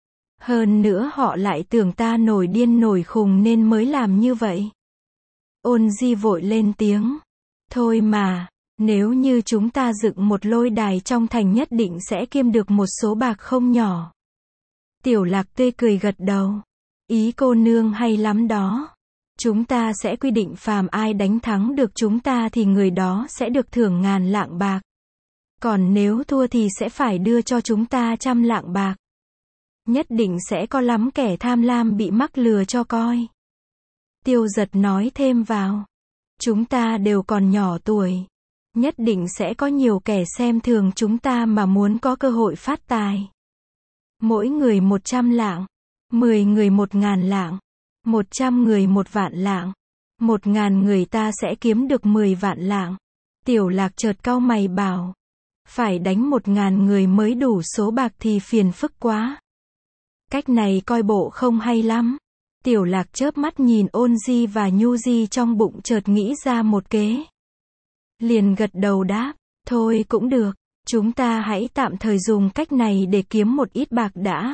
Hơn nữa họ lại tưởng ta nổi điên nổi khùng nên mới làm như vậy. Ôn Di vội lên tiếng. Thôi mà, nếu như chúng ta dựng một lôi đài trong thành nhất định sẽ kiếm được một số bạc không nhỏ. Tiểu Lạc tươi cười gật đầu. Ý cô nương hay lắm đó. Chúng ta sẽ quy định phàm ai đánh thắng được chúng ta thì người đó sẽ được thưởng ngàn lạng bạc. Còn nếu thua thì sẽ phải đưa cho chúng ta trăm lạng bạc. Nhất định sẽ có lắm kẻ tham lam bị mắc lừa cho coi. Tiêu Giật nói thêm vào. Chúng ta đều còn nhỏ tuổi. Nhất định sẽ có nhiều kẻ xem thường chúng ta mà muốn có cơ hội phát tài. Mỗi người một trăm lạng. Mười người một ngàn lạng. Một trăm người một vạn lạng. Một ngàn người ta sẽ kiếm được mười vạn lạng. Tiểu Lạc chợt cau mày bảo. Phải đánh một ngàn người mới đủ số bạc thì phiền phức quá. Cách này coi bộ không hay lắm. Tiểu Lạc chớp mắt nhìn Ôn Di và Nhu Di trong bụng chợt nghĩ ra một kế. Liền gật đầu đáp. Thôi cũng được. Chúng ta hãy tạm thời dùng cách này để kiếm một ít bạc đã.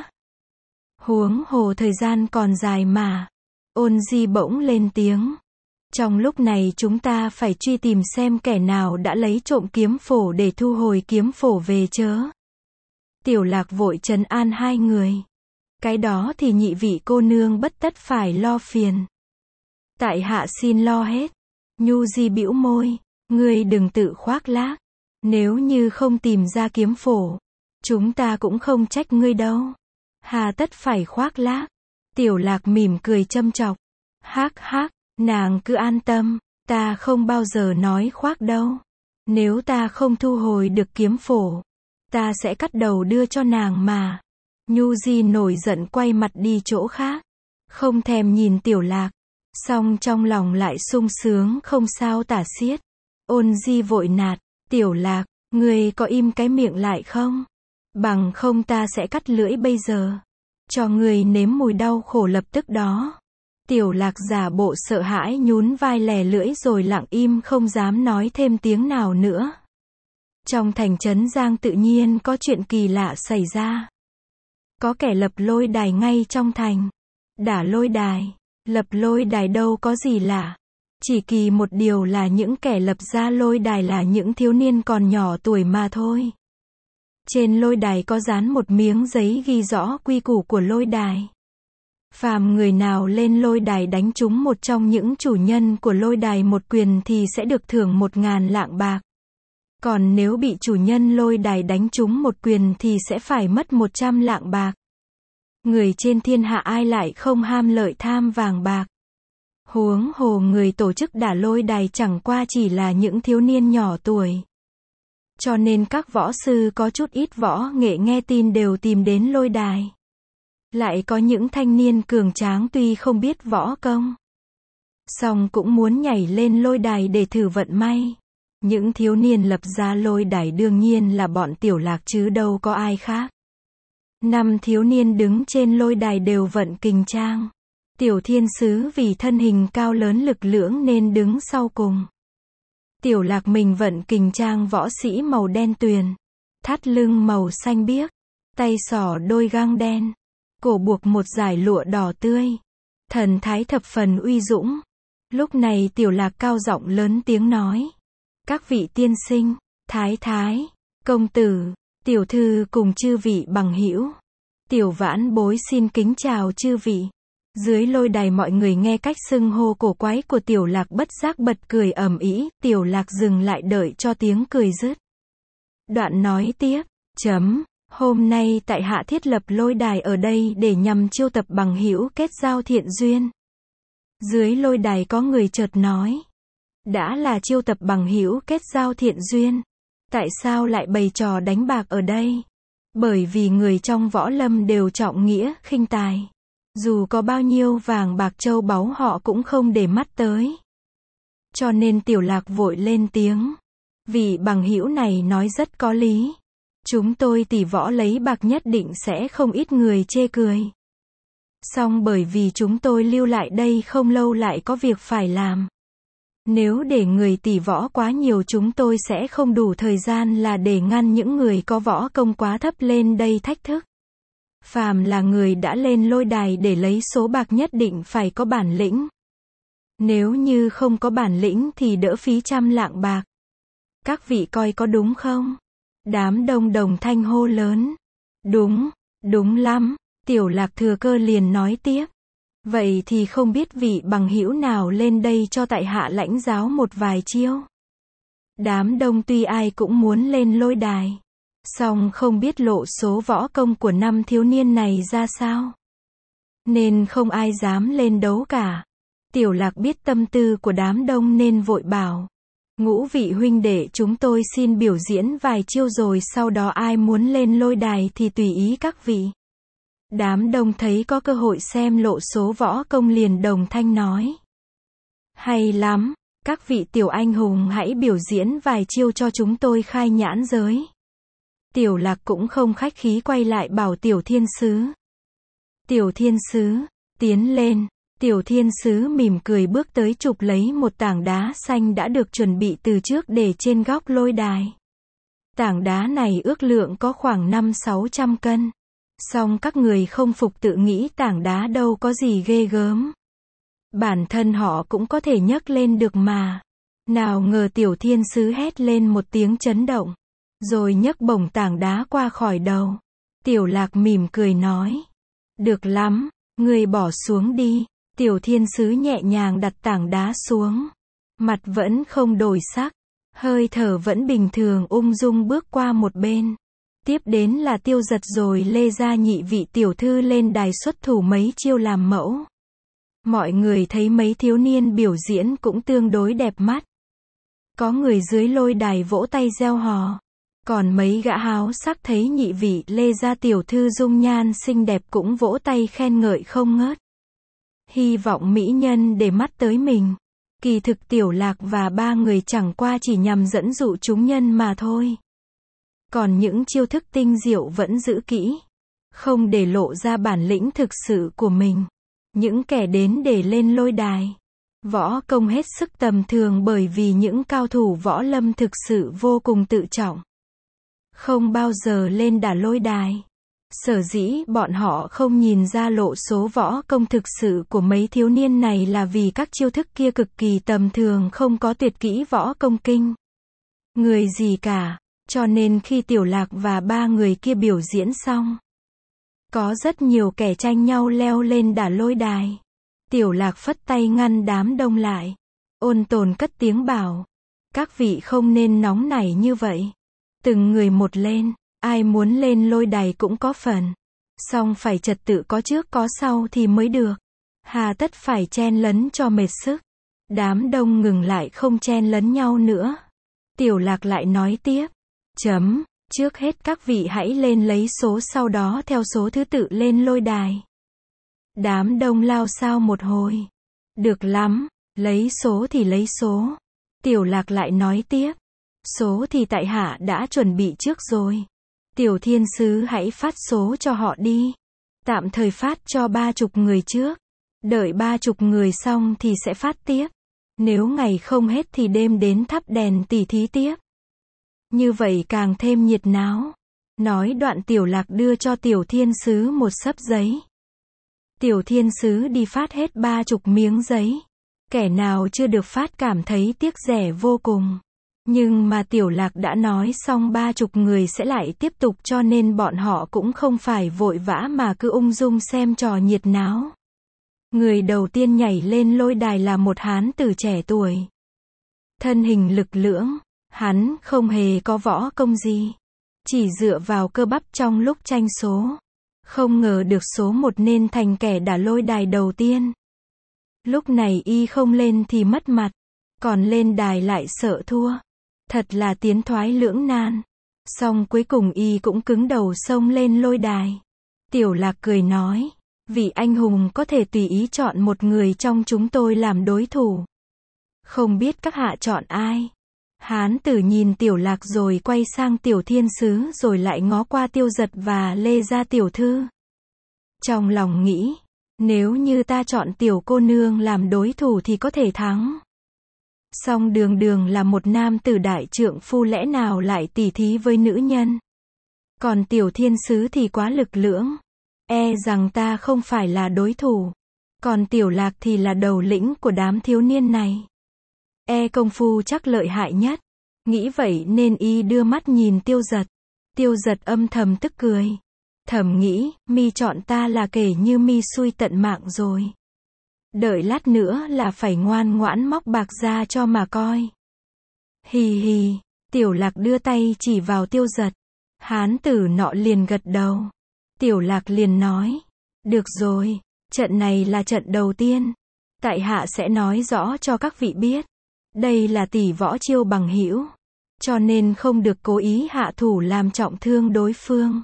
Huống hồ thời gian còn dài mà. Ôn Di bỗng lên tiếng. Trong lúc này chúng ta phải truy tìm xem kẻ nào đã lấy trộm kiếm phổ để thu hồi kiếm phổ về chớ. Tiểu Lạc vội trấn an hai người. Cái đó thì nhị vị cô nương bất tất phải lo phiền. Tại hạ xin lo hết. Nhu Di bĩu môi. Ngươi đừng tự khoác lác. Nếu như không tìm ra kiếm phổ, chúng ta cũng không trách ngươi đâu. Hà tất phải khoác lác. Tiểu Lạc mỉm cười châm chọc. Hác hác, nàng cứ an tâm, ta không bao giờ nói khoác đâu. Nếu ta không thu hồi được kiếm phổ, ta sẽ cắt đầu đưa cho nàng mà. Nhu Di nổi giận quay mặt đi chỗ khác, không thèm nhìn Tiểu Lạc, song trong lòng lại sung sướng không sao tả xiết. Ôn Di vội nạt, Tiểu Lạc, ngươi có im cái miệng lại không? Bằng không ta sẽ cắt lưỡi bây giờ. Cho ngươi nếm mùi đau khổ lập tức đó. Tiểu Lạc giả bộ sợ hãi nhún vai lè lưỡi rồi lặng im không dám nói thêm tiếng nào nữa. Trong thành trấn Giang tự nhiên có chuyện kỳ lạ xảy ra. Có kẻ lập lôi đài ngay trong thành. Đả lôi đài. Lập lôi đài đâu có gì lạ. Chỉ kỳ một điều là những kẻ lập ra lôi đài là những thiếu niên còn nhỏ tuổi mà thôi. Trên lôi đài có dán một miếng giấy ghi rõ quy củ của lôi đài. Phàm người nào lên lôi đài đánh trúng một trong những chủ nhân của lôi đài một quyền thì sẽ được thưởng một ngàn lạng bạc. Còn nếu bị chủ nhân lôi đài đánh trúng một quyền thì sẽ phải mất một trăm lạng bạc. Người trên thiên hạ ai lại không ham lợi tham vàng bạc. Huống hồ người tổ chức đả lôi đài chẳng qua chỉ là những thiếu niên nhỏ tuổi. Cho nên các võ sư có chút ít võ nghệ nghe tin đều tìm đến lôi đài. Lại có những thanh niên cường tráng tuy không biết võ công, song cũng muốn nhảy lên lôi đài để thử vận may. Những thiếu niên lập ra lôi đài đương nhiên là bọn Tiểu Lạc chứ đâu có ai khác. Năm thiếu niên đứng trên lôi đài đều vận kình trang. Tiểu Thiên Sứ vì thân hình cao lớn lực lưỡng nên đứng sau cùng. Tiểu Lạc mình vận kình trang võ sĩ màu đen tuyền, thắt lưng màu xanh biếc, tay xỏ đôi găng đen, cổ buộc một dải lụa đỏ tươi, thần thái thập phần uy dũng. Lúc này Tiểu Lạc cao giọng lớn tiếng nói: "Các vị tiên sinh, thái thái, công tử, tiểu thư cùng chư vị bằng hữu, tiểu vãn bối xin kính chào chư vị." Dưới lôi đài mọi người nghe cách xưng hô cổ quái của Tiểu Lạc bất giác bật cười ầm ĩ. Tiểu Lạc dừng lại đợi cho tiếng cười dứt. Đoạn nói tiếp: "Chấm, hôm nay tại hạ thiết lập lôi đài ở đây để nhằm chiêu tập bằng hữu kết giao thiện duyên." Dưới lôi đài có người chợt nói: "Đã là chiêu tập bằng hữu kết giao thiện duyên, tại sao lại bày trò đánh bạc ở đây?" Bởi vì người trong võ lâm đều trọng nghĩa khinh tài. Dù có bao nhiêu vàng bạc châu báu họ cũng không để mắt tới. Cho nên Tiểu Lạc vội lên tiếng: "Vị bằng hữu này nói rất có lý. Chúng tôi tỷ võ lấy bạc nhất định sẽ không ít người chê cười. Song bởi vì chúng tôi lưu lại đây không lâu lại có việc phải làm. Nếu để người tỷ võ quá nhiều chúng tôi sẽ không đủ thời gian là để ngăn những người có võ công quá thấp lên đây thách thức. Phàm là người đã lên lôi đài để lấy số bạc nhất định phải có bản lĩnh. Nếu như không có bản lĩnh thì đỡ phí trăm lạng bạc. Các vị coi có đúng không?" Đám đông đồng thanh hô lớn: "Đúng, đúng lắm." Tiểu Lạc thừa cơ liền nói tiếp: "Vậy thì không biết vị bằng hữu nào lên đây cho tại hạ lãnh giáo một vài chiêu." Đám đông tuy ai cũng muốn lên lôi đài, song không biết lộ số võ công của năm thiếu niên này ra sao, nên không ai dám lên đấu cả. Tiểu Lạc biết tâm tư của đám đông nên vội bảo: "Ngũ vị huynh đệ chúng tôi xin biểu diễn vài chiêu rồi sau đó ai muốn lên lôi đài thì tùy ý các vị." Đám đông thấy có cơ hội xem lộ số võ công liền đồng thanh nói: "Hay lắm, các vị tiểu anh hùng hãy biểu diễn vài chiêu cho chúng tôi khai nhãn giới." Tiểu Lạc cũng không khách khí quay lại bảo Tiểu Thiên Sứ: "Tiểu Thiên Sứ, tiến lên." Tiểu Thiên Sứ mỉm cười bước tới chụp lấy một tảng đá xanh đã được chuẩn bị từ trước để trên góc lôi đài. Tảng đá này ước lượng có khoảng năm sáu trăm cân. Song các người không phục tự nghĩ tảng đá đâu có gì ghê gớm. Bản thân họ cũng có thể nhấc lên được mà. Nào ngờ Tiểu Thiên Sứ hét lên một tiếng chấn động, rồi nhấc bổng tảng đá qua khỏi đầu. Tiểu Lạc mỉm cười nói: "Được lắm, ngươi bỏ xuống đi." Tiểu Thiên Sứ nhẹ nhàng đặt tảng đá xuống. Mặt vẫn không đổi sắc, hơi thở vẫn bình thường ung dung bước qua một bên. Tiếp đến là Tiêu Giật rồi lê ra nhị vị tiểu thư lên đài xuất thủ mấy chiêu làm mẫu. Mọi người thấy mấy thiếu niên biểu diễn cũng tương đối đẹp mắt. Có người dưới lôi đài vỗ tay reo hò. Còn mấy gã háo sắc thấy nhị vị lê ra tiểu thư dung nhan xinh đẹp cũng vỗ tay khen ngợi không ngớt. Hy vọng mỹ nhân để mắt tới mình. Kỳ thực Tiểu Lạc và ba người chẳng qua chỉ nhằm dẫn dụ chúng nhân mà thôi. Còn những chiêu thức tinh diệu vẫn giữ kỹ, không để lộ ra bản lĩnh thực sự của mình. Những kẻ đến để lên lôi đài, võ công hết sức tầm thường bởi vì những cao thủ võ lâm thực sự vô cùng tự trọng. Không bao giờ lên đả lôi đài. Sở dĩ bọn họ không nhìn ra lộ số võ công thực sự của mấy thiếu niên này là vì các chiêu thức kia cực kỳ tầm thường không có tuyệt kỹ võ công kinh người gì cả. Cho nên khi Tiểu Lạc và ba người kia biểu diễn xong, có rất nhiều kẻ tranh nhau leo lên đả lôi đài. Tiểu Lạc phất tay ngăn đám đông lại, ôn tồn cất tiếng bảo: "Các vị không nên nóng nảy như vậy. Từng người một lên, ai muốn lên lôi đài cũng có phần." Song phải trật tự có trước có sau thì mới được. Hà tất phải chen lấn cho mệt sức. Đám đông ngừng lại không chen lấn nhau nữa. Tiểu Lạc lại nói tiếp. Chấm, trước hết các vị hãy lên lấy số, sau đó theo số thứ tự lên lôi đài. Đám đông lao xao một hồi. Được lắm, lấy số thì lấy số. Tiểu Lạc lại nói tiếp. Số thì tại hạ đã chuẩn bị trước rồi. Tiểu thiên sứ hãy phát số cho họ đi. Tạm thời phát cho ba chục người trước. Đợi ba chục người xong thì sẽ phát tiếp. Nếu ngày không hết thì đêm đến thắp đèn tỉ thí tiếp. Như vậy càng thêm nhiệt náo. Nói đoạn Tiểu Lạc đưa cho Tiểu thiên sứ một xấp giấy. Tiểu thiên sứ đi phát hết ba chục miếng giấy. Kẻ nào chưa được phát cảm thấy tiếc rẻ vô cùng. Nhưng mà Tiểu Lạc đã nói xong ba chục người sẽ lại tiếp tục, cho nên bọn họ cũng không phải vội vã mà cứ ung dung xem trò nhiệt náo. Người đầu tiên nhảy lên lôi đài là một hán tử trẻ tuổi. Thân hình lực lưỡng, hắn không hề có võ công gì. Chỉ dựa vào cơ bắp trong lúc tranh số. Không ngờ được số một nên thành kẻ đả lôi đài đầu tiên. Lúc này y không lên thì mất mặt. Còn lên đài lại sợ thua. Thật là tiến thoái lưỡng nan. Song cuối cùng y cũng cứng đầu xông lên lôi đài. Tiểu Lạc cười nói. Vị anh hùng có thể tùy ý chọn một người trong chúng tôi làm đối thủ. Không biết các hạ chọn ai? Hán tử nhìn Tiểu Lạc rồi quay sang Tiểu thiên sứ rồi lại ngó qua Tiêu Giật và Lê Gia tiểu thư. Trong lòng nghĩ. Nếu như ta chọn tiểu cô nương làm đối thủ thì có thể thắng. Song đường đường là một nam tử đại trượng phu, lẽ nào lại tỉ thí với nữ nhân. Còn Tiểu thiên sứ thì quá lực lưỡng. E rằng ta không phải là đối thủ. Còn Tiểu Lạc thì là đầu lĩnh của đám thiếu niên này. E công phu chắc lợi hại nhất. Nghĩ vậy nên y đưa mắt nhìn Tiêu Giật. Tiêu Giật âm thầm tức cười. Thầm nghĩ, mi chọn ta là kể như mi xui tận mạng rồi. Đợi lát nữa là phải ngoan ngoãn móc bạc ra cho mà coi. Hì hì, Tiểu Lạc đưa tay chỉ vào Tiêu Giật. Hán tử nọ liền gật đầu. Tiểu Lạc liền nói. Được rồi, trận này là trận đầu tiên. Tại hạ sẽ nói rõ cho các vị biết. Đây là tỷ võ chiêu bằng hữu. Cho nên không được cố ý hạ thủ làm trọng thương đối phương.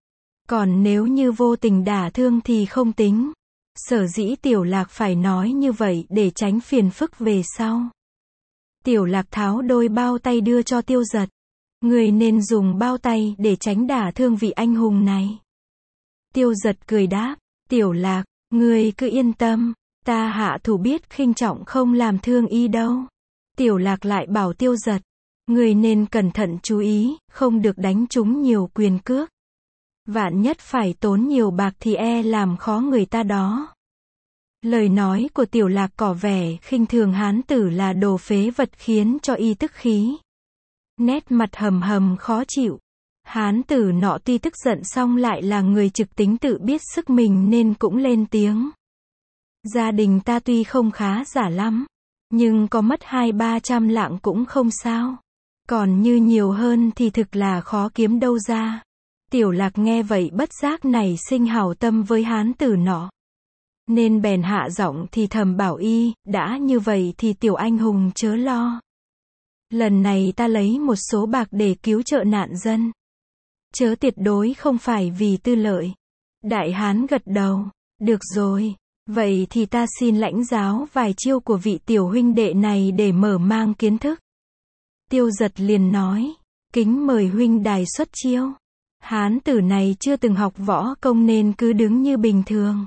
Còn nếu như vô tình đả thương thì không tính. Sở dĩ Tiểu Lạc phải nói như vậy để tránh phiền phức về sau. Tiểu Lạc tháo đôi bao tay đưa cho Tiêu Giật. Người nên dùng bao tay để tránh đả thương vị anh hùng này. Tiêu Giật cười đáp. Tiểu Lạc, người cứ yên tâm. Ta hạ thủ biết khinh trọng, không làm thương y đâu. Tiểu Lạc lại bảo Tiêu Giật. Người nên cẩn thận chú ý, không được đánh trúng nhiều quyền cước. Vạn nhất phải tốn nhiều bạc thì e làm khó người ta đó. Lời nói của Tiểu Lạc tỏ vẻ khinh thường hán tử là đồ phế vật khiến cho y tức khí. Nét mặt hầm hầm khó chịu. Hán tử nọ tuy tức giận song lại là người trực tính, tự biết sức mình nên cũng lên tiếng. Gia đình ta tuy không khá giả lắm, nhưng có mất hai ba trăm lạng cũng không sao. Còn như nhiều hơn thì thực là khó kiếm đâu ra. Tiểu Lạc nghe vậy bất giác nảy sinh hảo tâm với hán tử nọ. Nên bèn hạ giọng thì thầm bảo y, đã như vậy thì tiểu anh hùng chớ lo. Lần này ta lấy một số bạc để cứu trợ nạn dân. Chớ tuyệt đối không phải vì tư lợi. Đại hán gật đầu. Được rồi, vậy thì ta xin lãnh giáo vài chiêu của vị tiểu huynh đệ này để mở mang kiến thức. Tiêu Giật liền nói. Kính mời huynh đài xuất chiêu. Hán tử này chưa từng học võ công nên cứ đứng như bình thường.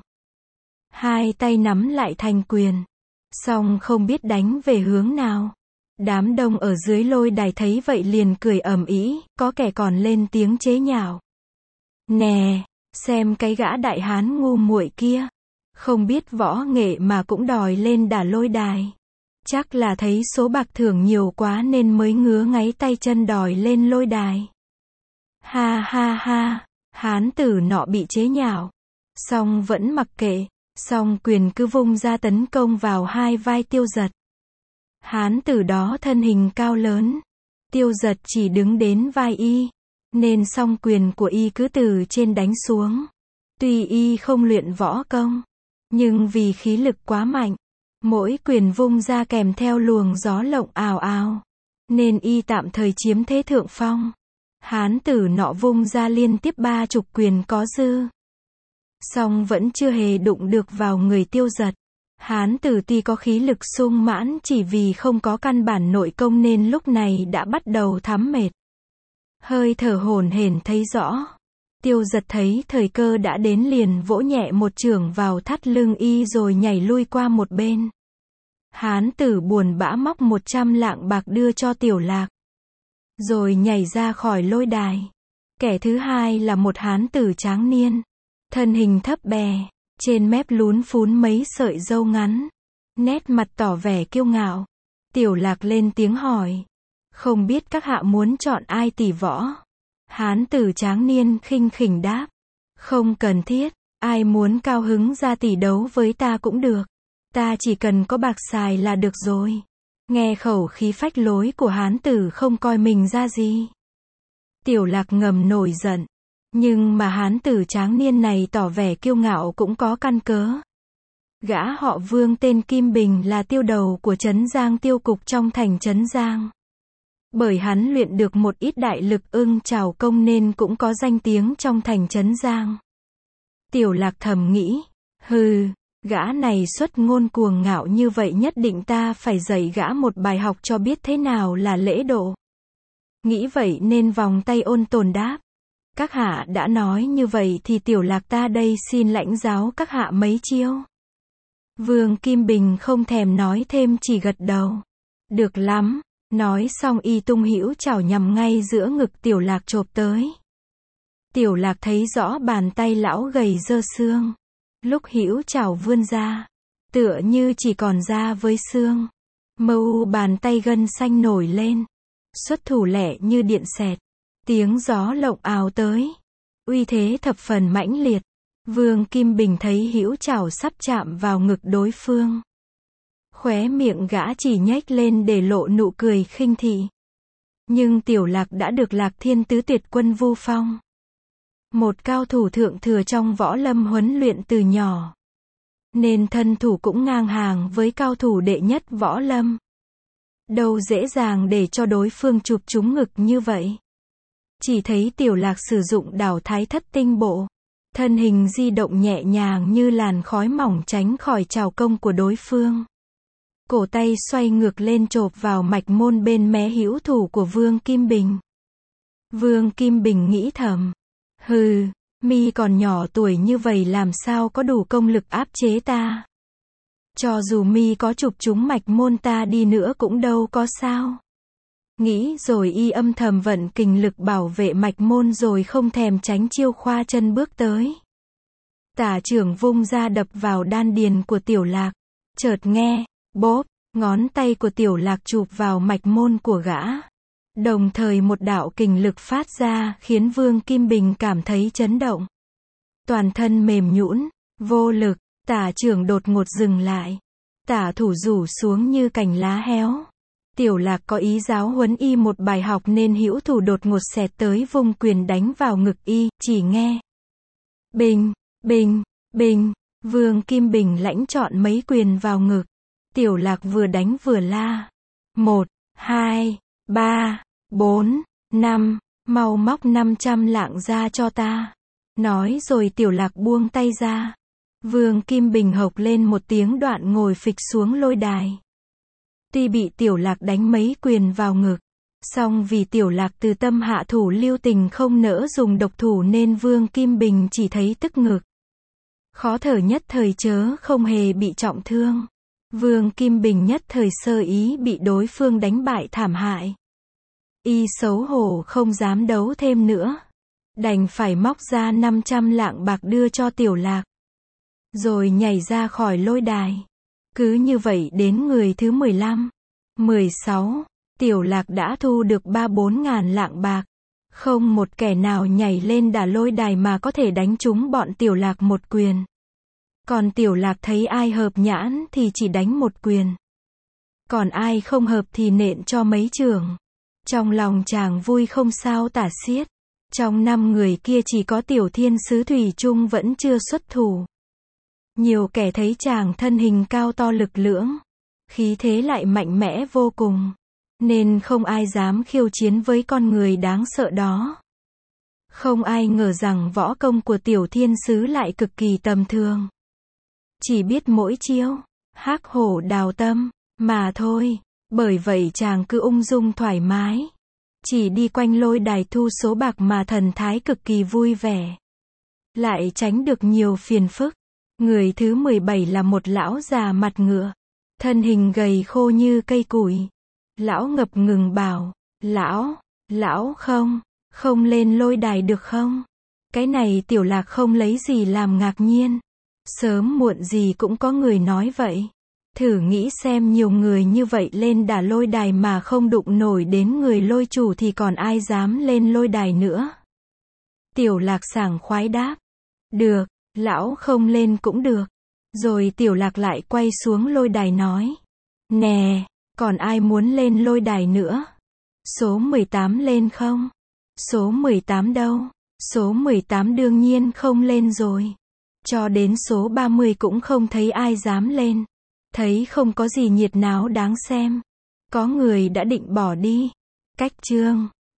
Hai tay nắm lại thành quyền. Song không biết đánh về hướng nào. Đám đông ở dưới lôi đài thấy vậy liền cười ầm ĩ, có kẻ còn lên tiếng chế nhạo. Nè, xem cái gã đại hán ngu muội kia. Không biết võ nghệ mà cũng đòi lên đả lôi đài. Chắc là thấy số bạc thưởng nhiều quá nên mới ngứa ngáy tay chân đòi lên lôi đài. Ha ha ha, hán tử nọ bị chế nhạo. Song vẫn mặc kệ, song quyền cứ vung ra tấn công vào hai vai Tiêu Giật. Hán tử đó thân hình cao lớn. Tiêu Giật chỉ đứng đến vai y. Nên song quyền của y cứ từ trên đánh xuống. Tuy y không luyện võ công, nhưng vì khí lực quá mạnh, mỗi quyền vung ra kèm theo luồng gió lộng ào ào, nên y tạm thời chiếm thế thượng phong. Hán tử nọ vung ra liên tiếp ba chục quyền có dư, song vẫn chưa hề đụng được vào người Tiêu Dật. Hán tử tuy có khí lực sung mãn, chỉ vì không có căn bản nội công nên lúc này đã bắt đầu thắm mệt, hơi thở hổn hển thấy rõ. Tiêu Dật thấy thời cơ đã đến liền vỗ nhẹ một chưởng vào thắt lưng y rồi nhảy lui qua một bên. Hán tử buồn bã móc một trăm lạng bạc đưa cho Tiểu Lạc, rồi nhảy ra khỏi lôi đài. Kẻ thứ hai là một hán tử tráng niên, thân hình thấp bè, trên mép lún phún mấy sợi râu ngắn, nét mặt tỏ vẻ kiêu ngạo. Tiểu Lạc lên tiếng hỏi, không biết các hạ muốn chọn ai tỷ võ? Hán tử tráng niên khinh khỉnh đáp, không cần thiết, ai muốn cao hứng ra tỷ đấu với ta cũng được, ta chỉ cần có bạc xài là được rồi. Nghe khẩu khí phách lối của hán tử không coi mình ra gì, Tiểu Lạc ngầm nổi giận, nhưng mà hán tử tráng niên này tỏ vẻ kiêu ngạo cũng có căn cớ. Gã họ Vương tên Kim Bình là tiêu đầu của Trấn Giang tiêu cục trong thành Trấn Giang. Bởi hắn luyện được một ít đại lực ưng trảo công nên cũng có danh tiếng trong thành Trấn Giang. Tiểu Lạc thầm nghĩ, hừ, gã này xuất ngôn cuồng ngạo như vậy, nhất định ta phải dạy gã một bài học cho biết thế nào là lễ độ. Nghĩ vậy nên vòng tay ôn tồn đáp, các hạ đã nói như vậy thì Tiểu Lạc ta đây xin lãnh giáo các hạ mấy chiêu. Vương Kim Bình không thèm nói thêm, chỉ gật đầu. Được lắm. Nói xong y tung hữu chảo nhằm ngay giữa ngực Tiểu Lạc chộp tới. Tiểu Lạc thấy rõ bàn tay lão gầy dơ xương. Lúc hữu chảo vươn ra, tựa như chỉ còn da với xương. Mâu bàn tay gân xanh nổi lên, xuất thủ lẹ như điện xẹt. Tiếng gió lộng ào tới, uy thế thập phần mãnh liệt. Vương Kim Bình thấy hữu chảo sắp chạm vào ngực đối phương, khóe miệng gã chỉ nhếch lên để lộ nụ cười khinh thị. Nhưng Tiểu Lạc đã được Lạc Thiên Tứ Tuyệt Quân vu phong, một cao thủ thượng thừa trong võ lâm huấn luyện từ nhỏ, nên thân thủ cũng ngang hàng với cao thủ đệ nhất võ lâm. Đâu dễ dàng để cho đối phương chụp trúng ngực như vậy. Chỉ thấy Tiểu Lạc sử dụng đảo Thái Thất Tinh Bộ, thân hình di động nhẹ nhàng như làn khói mỏng tránh khỏi trảo công của đối phương. Cổ tay xoay ngược lên chộp vào mạch môn bên mé hữu thủ của Vương Kim Bình. Vương Kim Bình nghĩ thầm, hừ, mi còn nhỏ tuổi như vậy làm sao có đủ công lực áp chế ta. Cho dù mi có chụp trúng mạch môn ta đi nữa cũng đâu có sao. Nghĩ rồi y âm thầm vận kình lực bảo vệ mạch môn rồi không thèm tránh chiêu khoa chân bước tới. Tả chưởng vung ra đập vào đan điền của Tiểu Lạc. Chợt nghe, bốp, ngón tay của Tiểu Lạc chụp vào mạch môn của gã. Đồng thời một đạo kình lực phát ra khiến Vương Kim Bình cảm thấy chấn động. Toàn thân mềm nhũn, vô lực, tả chưởng đột ngột dừng lại. Tả thủ rủ xuống như cành lá héo. Tiểu Lạc có ý giáo huấn y một bài học nên hữu thủ đột ngột xẹt tới vung quyền đánh vào ngực y, chỉ nghe. Bình, bình, bình, Vương Kim Bình lãnh chọn mấy quyền vào ngực. Tiểu Lạc vừa đánh vừa la. Một, hai, ba, bốn, năm, mau móc năm trăm lạng ra cho ta. Nói rồi Tiểu Lạc buông tay ra. Vương Kim Bình hộc lên một tiếng đoạn ngồi phịch xuống lôi đài. Tuy bị Tiểu Lạc đánh mấy quyền vào ngực, song vì Tiểu Lạc từ tâm hạ thủ lưu tình không nỡ dùng độc thủ nên Vương Kim Bình chỉ thấy tức ngực. Khó thở nhất thời chớ không hề bị trọng thương. Vương Kim Bình nhất thời sơ ý bị đối phương đánh bại thảm hại. Y xấu hổ không dám đấu thêm nữa. Đành phải móc ra năm trăm lạng bạc đưa cho Tiểu Lạc. Rồi nhảy ra khỏi lôi đài. Cứ như vậy đến người thứ mười lăm, mười sáu, Tiểu Lạc đã thu được ba bốn ngàn lạng bạc. Không một kẻ nào nhảy lên đả lôi đài mà có thể đánh trúng bọn Tiểu Lạc một quyền. Còn Tiểu Lạc thấy ai hợp nhãn thì chỉ đánh một quyền. Còn ai không hợp thì nện cho mấy chưởng. Trong lòng chàng vui không sao tả xiết. Trong năm người kia chỉ có tiểu thiên sứ thủy chung vẫn chưa xuất thủ. Nhiều kẻ thấy chàng thân hình cao to lực lưỡng, khí thế lại mạnh mẽ vô cùng, nên không ai dám khiêu chiến với con người đáng sợ đó. Không ai ngờ rằng võ công của tiểu thiên sứ lại cực kỳ tầm thường. Chỉ biết mỗi chiêu, hắc hổ đào tâm, mà thôi. Bởi vậy chàng cứ ung dung thoải mái. Chỉ đi quanh lôi đài thu số bạc mà thần thái cực kỳ vui vẻ. Lại tránh được nhiều phiền phức. Người thứ mười bảy là một lão già mặt ngựa. Thân hình gầy khô như cây củi. Lão ngập ngừng bảo, lão, lão không, không lên lôi đài được không? Cái này Tiểu Lạc không lấy gì làm ngạc nhiên. Sớm muộn gì cũng có người nói vậy. Thử nghĩ xem nhiều người như vậy lên đả lôi đài mà không đụng nổi đến người lôi chủ thì còn ai dám lên lôi đài nữa. Tiểu Lạc sảng khoái đáp. Được, lão không lên cũng được. Rồi Tiểu Lạc lại quay xuống lôi đài nói. Nè, còn ai muốn lên lôi đài nữa? Số mười tám lên không? Số mười tám đâu? Số mười tám đương nhiên không lên rồi. Cho đến số ba mươi cũng không thấy ai dám lên. Thấy không có gì nhiệt náo đáng xem. Có người đã định bỏ đi. Cách chương